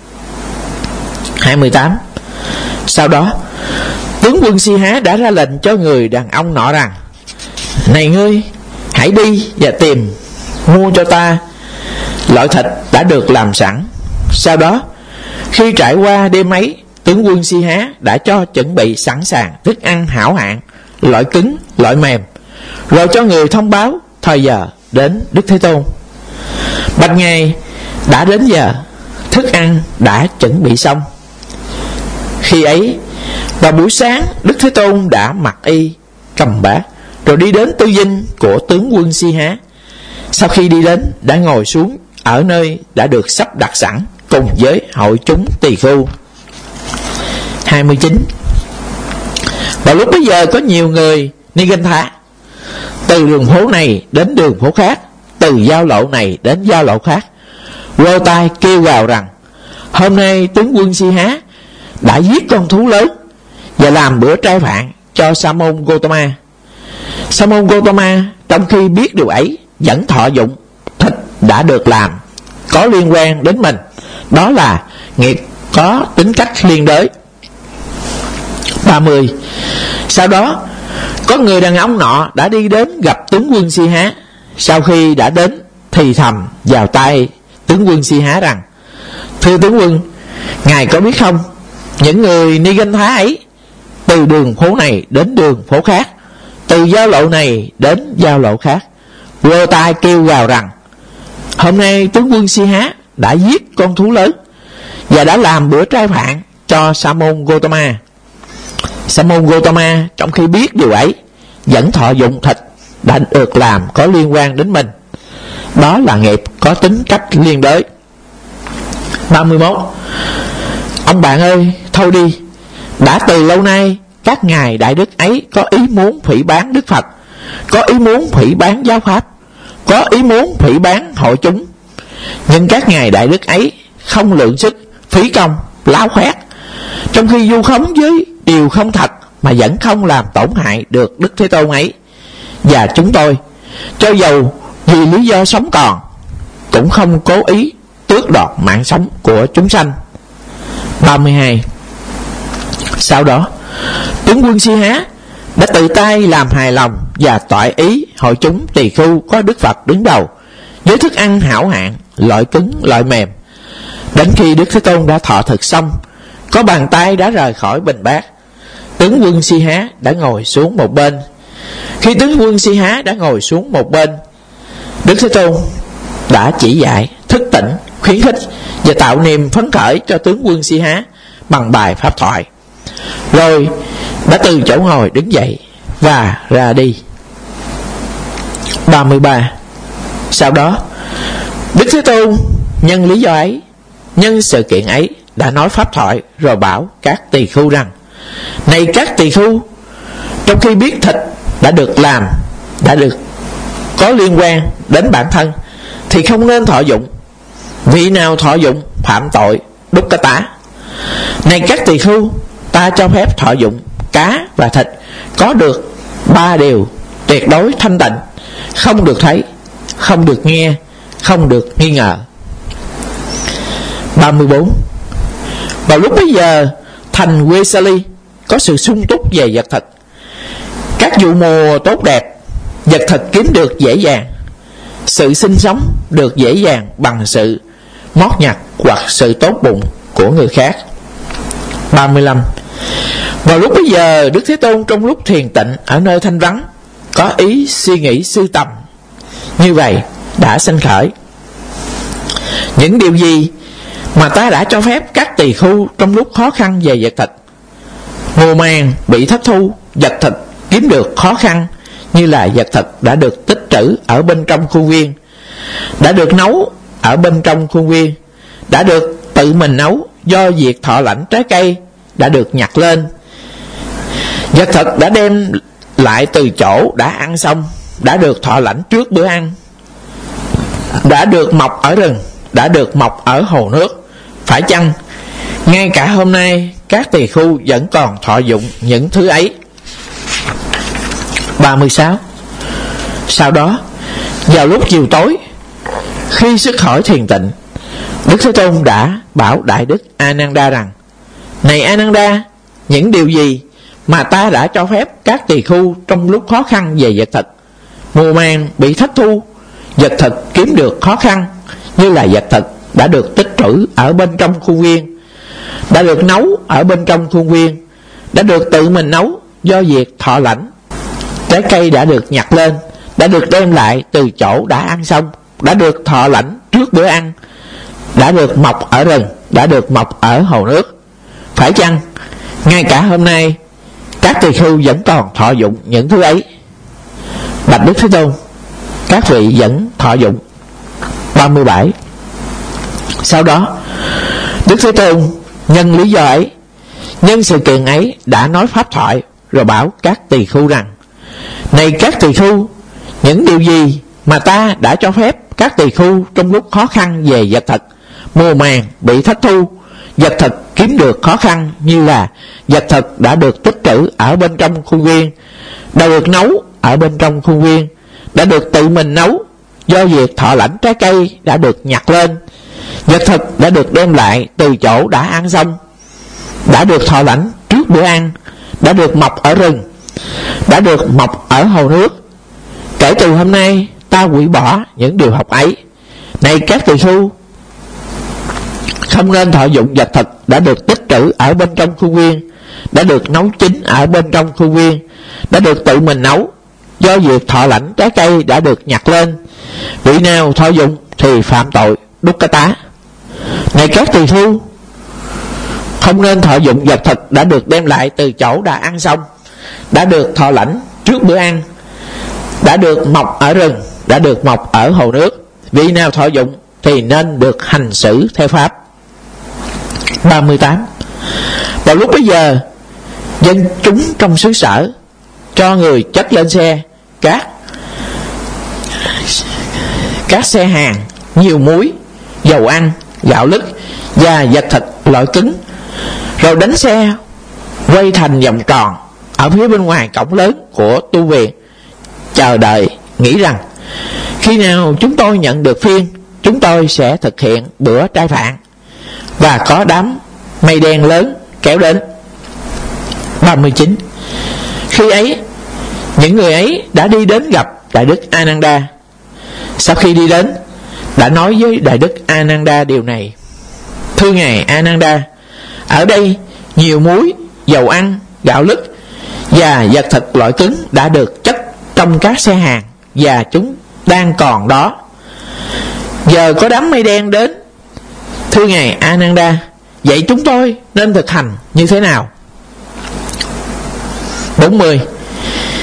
28. Sau đó, tướng quân Si Há đã ra lệnh cho người đàn ông nọ rằng: này ngươi, hãy đi và tìm mua cho ta loại thịt đã được làm sẵn. Sau đó, khi trải qua đêm ấy, tướng quân Si Há đã cho chuẩn bị sẵn sàng thức ăn hảo hạng, loại cứng, loại mềm, rồi cho người thông báo thời giờ đến Đức Thế Tôn. Bạch Ngài, đã đến giờ, thức ăn đã chuẩn bị xong. Khi ấy, vào buổi sáng, Đức Thế Tôn đã mặc y, cầm bát, rồi đi đến tư dinh của tướng quân Si Há. Sau khi đi đến, đã ngồi xuống ở nơi đã được sắp đặt sẵn cùng với hội chúng tỳ khưu. 29. Vào lúc bấy giờ có nhiều người Ni-ganh-tha từ đường phố này đến đường phố khác, từ giao lộ này đến giao lộ khác, quơ tay kêu gào rằng: hôm nay tướng quân Si Há đã giết con thú lớn và làm bữa trai phạn cho Sa môn Gotama. Sa môn Gotama trong khi biết điều ấy vẫn thọ dụng thịt đã được làm có liên quan đến mình, đó là nghiệp có tính cách liên đới. 30. Sau đó, có người đàn ông nọ đã đi đến gặp tướng quân Si Há. Sau khi đã đến, thì thầm vào tai tướng quân Si Há rằng: thưa tướng quân, ngài có biết không, những người Ni-ganh-tha ấy từ đường phố này đến đường phố khác, từ giao lộ này đến giao lộ khác, quơ tay kêu gào rằng: hôm nay tướng quân Si Há đã giết con thú lớn và đã làm bữa trai phạn cho Sa môn Gotama. Sa môn Gotama trong khi biết điều ấy vẫn thọ dụng thịt đã được làm có liên quan đến mình, đó là nghiệp có tính cách liên đới. 31. Ông bạn ơi, thôi đi, đã từ lâu nay các ngài đại đức ấy có ý muốn phỉ báng Đức Phật, có ý muốn phỉ báng giáo pháp, có ý muốn phỉ báng hội chúng, nhưng các ngài đại đức ấy không lượng sức, phí công, láo khoét, trong khi vu khống với điều không thật mà vẫn không làm tổn hại được Đức Thế Tôn ấy. Và chúng tôi, cho dầu vì lý do sống còn, cũng không cố ý tước đoạt mạng sống của chúng sanh. 32. Sau đó, tướng quân Si Há đã tự tay làm hài lòng và toại ý hội chúng tỳ khưu có Đức Phật đứng đầu, với thức ăn hảo hạng, loại cứng, loại mềm. Đến khi Đức Thế Tôn đã thọ thực xong, có bàn tay đã rời khỏi bình bát, tướng quân Si Há đã ngồi xuống một bên. Khi tướng quân Si Há đã ngồi xuống một bên, Đức Thế Tôn đã chỉ dạy, thức tỉnh, khuyến khích và tạo niềm phấn khởi cho tướng quân Si Há bằng bài pháp thoại. Rồi đã từ chỗ ngồi đứng dậy, và ra đi. 33. Sau đó Đức Thế Tôn nhân lý do ấy, nhân sự kiện ấy, đã nói pháp thoại rồi bảo các tỳ khưu rằng: này các tỳ khưu, trong khi biết thịt đã được làm, đã được có liên quan đến bản thân, thì không nên thọ dụng. Vị nào thọ dụng phạm tội Dukkata. Này các tỳ khưu, ta cho phép thọ dụng cá và thịt có được 3 điều tuyệt đối thanh tịnh: không được thấy, không được nghe, không được nghi ngờ. 34. Vào lúc bấy giờ, thành Vesali có sự sung túc về vật thực. Các vụ mùa tốt đẹp, vật thực kiếm được dễ dàng. Sự sinh sống được dễ dàng bằng sự mót nhặt hoặc sự tốt bụng của người khác. 35. Vào lúc bấy giờ, Đức Thế Tôn trong lúc thiền tịnh ở nơi thanh vắng có ý suy nghĩ sưu tầm. Như vậy đã sanh khởi: những điều gì mà ta đã cho phép các tỳ khưu trong lúc khó khăn về vật thực? Mùa màng bị thất thu, vật thực kiếm được khó khăn, như là vật thực đã được tích trữ ở bên trong khuôn viên, đã được nấu ở bên trong khuôn viên, đã được tự mình nấu do việc thọ lãnh trái cây, đã được nhặt lên. Vật thực đã đem lại từ chỗ đã ăn xong, đã được thọ lãnh trước bữa ăn, đã được mọc ở rừng, đã được mọc ở hồ nước. Phải chăng ngay cả hôm nay các tỳ khưu vẫn còn thọ dụng những thứ ấy? 36. Sau đó, vào lúc chiều tối, khi xuất khỏi thiền tịnh, Đức Thế Tôn đã bảo Đại Đức Ananda rằng: này Ananda, những điều gì mà ta đã cho phép các tỳ khưu trong lúc khó khăn về vật thực? Mùa màng bị thất thu, vật thực kiếm được khó khăn, như là vật thực đã được tích trữ ở bên trong khuôn viên, đã được nấu ở bên trong khuôn viên, đã được tự mình nấu do việc thọ lãnh. Trái cây đã được nhặt lên, đã được đem lại từ chỗ đã ăn xong, đã được thọ lãnh trước bữa ăn, đã được mọc ở rừng, đã được mọc ở hồ nước. Phải chăng ngay cả hôm nay các tỳ khưu vẫn còn thọ dụng những thứ ấy? Bạch Đức Thế Tôn, các vị vẫn thọ dụng. 37. Sau đó Đức Thế Tôn nhân lý do ấy, nhân sự kiện ấy, đã nói pháp thoại rồi bảo các tỳ khưu rằng: này các tỳ khưu, những điều gì mà ta đã cho phép các tỳ khưu trong lúc khó khăn về vật thực? Mùa màng bị thất thu, vật thực kiếm được khó khăn, như là vật thực đã được tích trữ ở bên trong khuôn viên, đã được nấu ở bên trong khuôn viên, đã được tự mình nấu do việc thọ lãnh trái cây, đã được nhặt lên. Vật thực đã được đem lại từ chỗ đã ăn xong, đã được thọ lãnh trước bữa ăn, đã được mọc ở rừng, đã được mọc ở hồ nước. Kể từ hôm nay ta hủy bỏ những điều học ấy. Này các tỳ khưu, không nên thọ dụng vật thực đã được tích trữ ở bên trong khuôn viên, đã được nấu chín ở bên trong khuôn viên, đã được tự mình nấu do việc thọ lãnh trái cây, đã được nhặt lên. Vị nào thọ dụng thì phạm tội Dukkata. Này các tỳ khưu, không nên thọ dụng vật thực đã được đem lại từ chỗ đã ăn xong, đã được thọ lãnh trước bữa ăn, đã được mọc ở rừng, đã được mọc ở hồ nước. Vị nào thọ dụng thì nên được hành xử theo pháp. 38. Vào lúc bấy giờ, dân chúng trong xứ sở cho người chất lên xe các xe hàng nhiều muối, dầu ăn, gạo lứt và vật thịt loại cứng, rồi đánh xe quay thành vòng tròn ở phía bên ngoài cổng lớn của tu viện, chờ đợi, nghĩ rằng khi nào chúng tôi nhận được phiên, chúng tôi sẽ thực hiện bữa trai phạn. Và có đám mây đen lớn kéo đến. 39. Khi ấy, những người ấy đã đi đến gặp Đại Đức Ananda. Sau khi đi đến, đã nói với Đại Đức Ananda điều này: thưa ngài Ananda, ở đây nhiều muối, dầu ăn, gạo lứt và vật thịt loại cứng đã được chất trong các xe hàng, và chúng đang còn đó. Giờ có đám mây đen đến. Thưa ngài Ananda, vậy chúng tôi nên thực hành như thế nào? 40.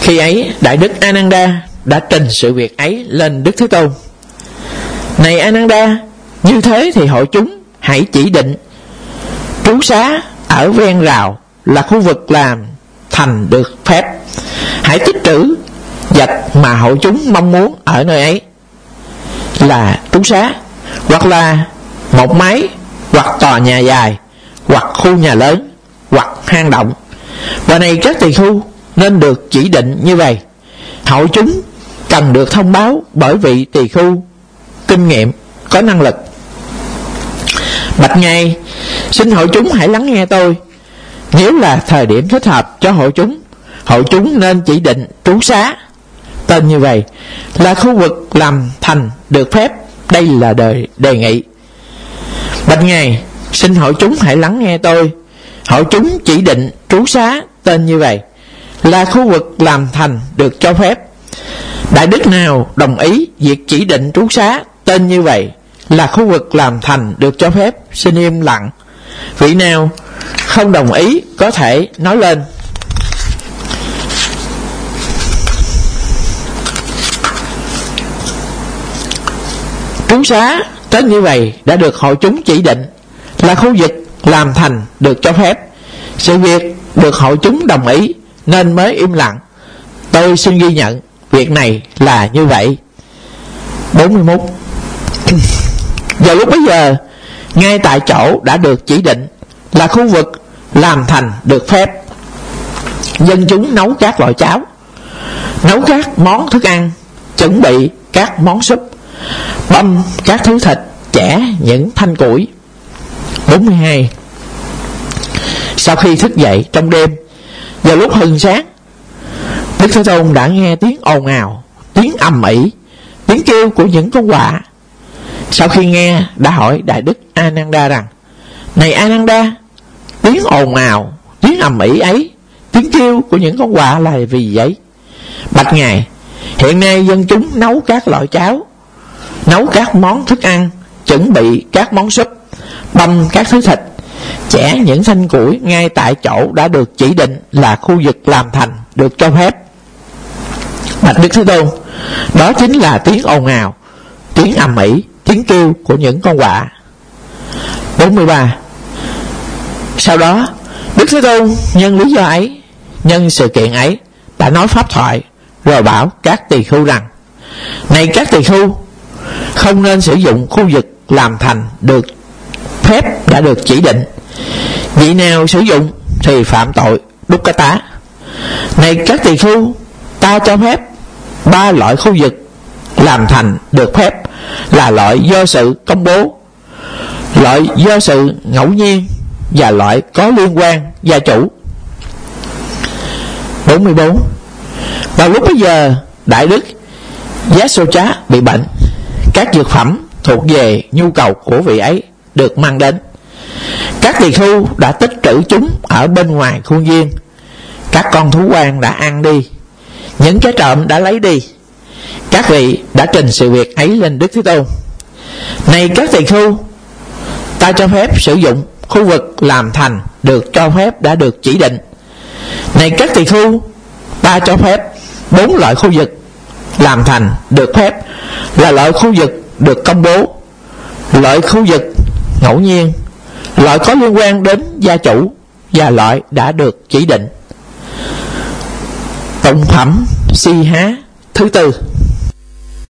Khi ấy Đại Đức A Nan Đa đã trình sự việc ấy lên Đức Thế Tôn. Này A Nan Đa, như thế thì hội chúng hãy chỉ định trú xá ở ven rào là khu vực làm thành được phép. Hãy tích trữ vật mà hội chúng mong muốn ở nơi ấy, là trú xá, hoặc là một mái, hoặc tòa nhà dài, hoặc khu nhà lớn, hoặc hang động. Và này các tỳ khu nên được chỉ định như vậy. Hội chúng cần được thông báo bởi vị tỳ khu kinh nghiệm có năng lực. Bạch Ngài, xin hội chúng hãy lắng nghe tôi. Nếu là thời điểm thích hợp cho hội chúng nên chỉ định trú xá tên như vậy, là khu vực làm thành được phép. Đây là đề nghị. Bạch Ngài, xin hội chúng hãy lắng nghe tôi. Hội chúng chỉ định trú xá tên như vậy, là khu vực làm thành được cho phép. Đại đức nào đồng ý việc chỉ định trú xá tên như vậy, là khu vực làm thành được cho phép, xin im lặng. Vị nào không đồng ý có thể nói lên. Trú xá tên như vậy đã được hội chúng chỉ định, là khu vực làm thành được cho phép. Sự việc được hội chúng đồng ý nên mới im lặng. Tôi xin ghi nhận việc này là như vậy. 41. Vào lúc bấy giờ, ngay tại chỗ đã được chỉ định là khu vực làm thành được phép, dân chúng nấu các loại cháo, nấu các món thức ăn, chuẩn bị các món súp, băm các thứ thịt, chẻ những thanh củi. 42. Sau khi thức dậy trong đêm, vào lúc hừng sáng, Đức Thế Tôn đã nghe tiếng ồn ào, tiếng ầm ĩ, tiếng kêu của những con quạ. Sau khi nghe, đã hỏi Đại Đức A Nan Đa rằng: Này A Nan Đa, tiếng ồn ào, tiếng ầm ĩ ấy, tiếng kêu của những con quạ là vì vậy? Bạch Ngài, hiện nay dân chúng nấu các loại cháo, nấu các món thức ăn, chuẩn bị các món súp, băm các thứ thịt, chẻ những thanh củi ngay tại chỗ đã được chỉ định là khu vực làm thành được cho phép. Bạch Đức Thế Tôn, đó chính là tiếng ồn ào, tiếng ầm ĩ, tiếng kêu của những con quạ. 43. Sau đó Đức Thế Tôn nhân lý do ấy, nhân sự kiện ấy, đã nói pháp thoại, rồi bảo các tỳ khưu rằng: Này các tỳ khưu, không nên sử dụng khu vực làm thành được phép đã được chỉ định. Vị nào sử dụng thì phạm tội đúc cá tá. Này các tỳ khưu, ta cho phép 3 loại khu vực làm thành được phép, là loại do sự công bố, loại do sự ngẫu nhiên, và loại có liên quan gia chủ. 44. Vào lúc bấy giờ, Đại Đức Yasocha bị bệnh. Các dược phẩm thuộc về nhu cầu của vị ấy được mang đến. Các tỳ khưu đã tích trữ chúng ở bên ngoài khuôn viên. Các con thú quan đã ăn đi, những kẻ trộm đã lấy đi. Các vị đã trình sự việc ấy lên Đức Thế Tôn. Này các tỳ khưu, ta cho phép sử dụng khu vực làm thành được cho phép đã được chỉ định. Này các tỳ khưu, ta cho phép 4 loại khu vực làm thành được phép, là loại khu vực được công bố, loại khu vực ngẫu nhiên, loại có liên quan đến gia chủ, và loại đã được chỉ định. Tụng phẩm Si Há thứ 4.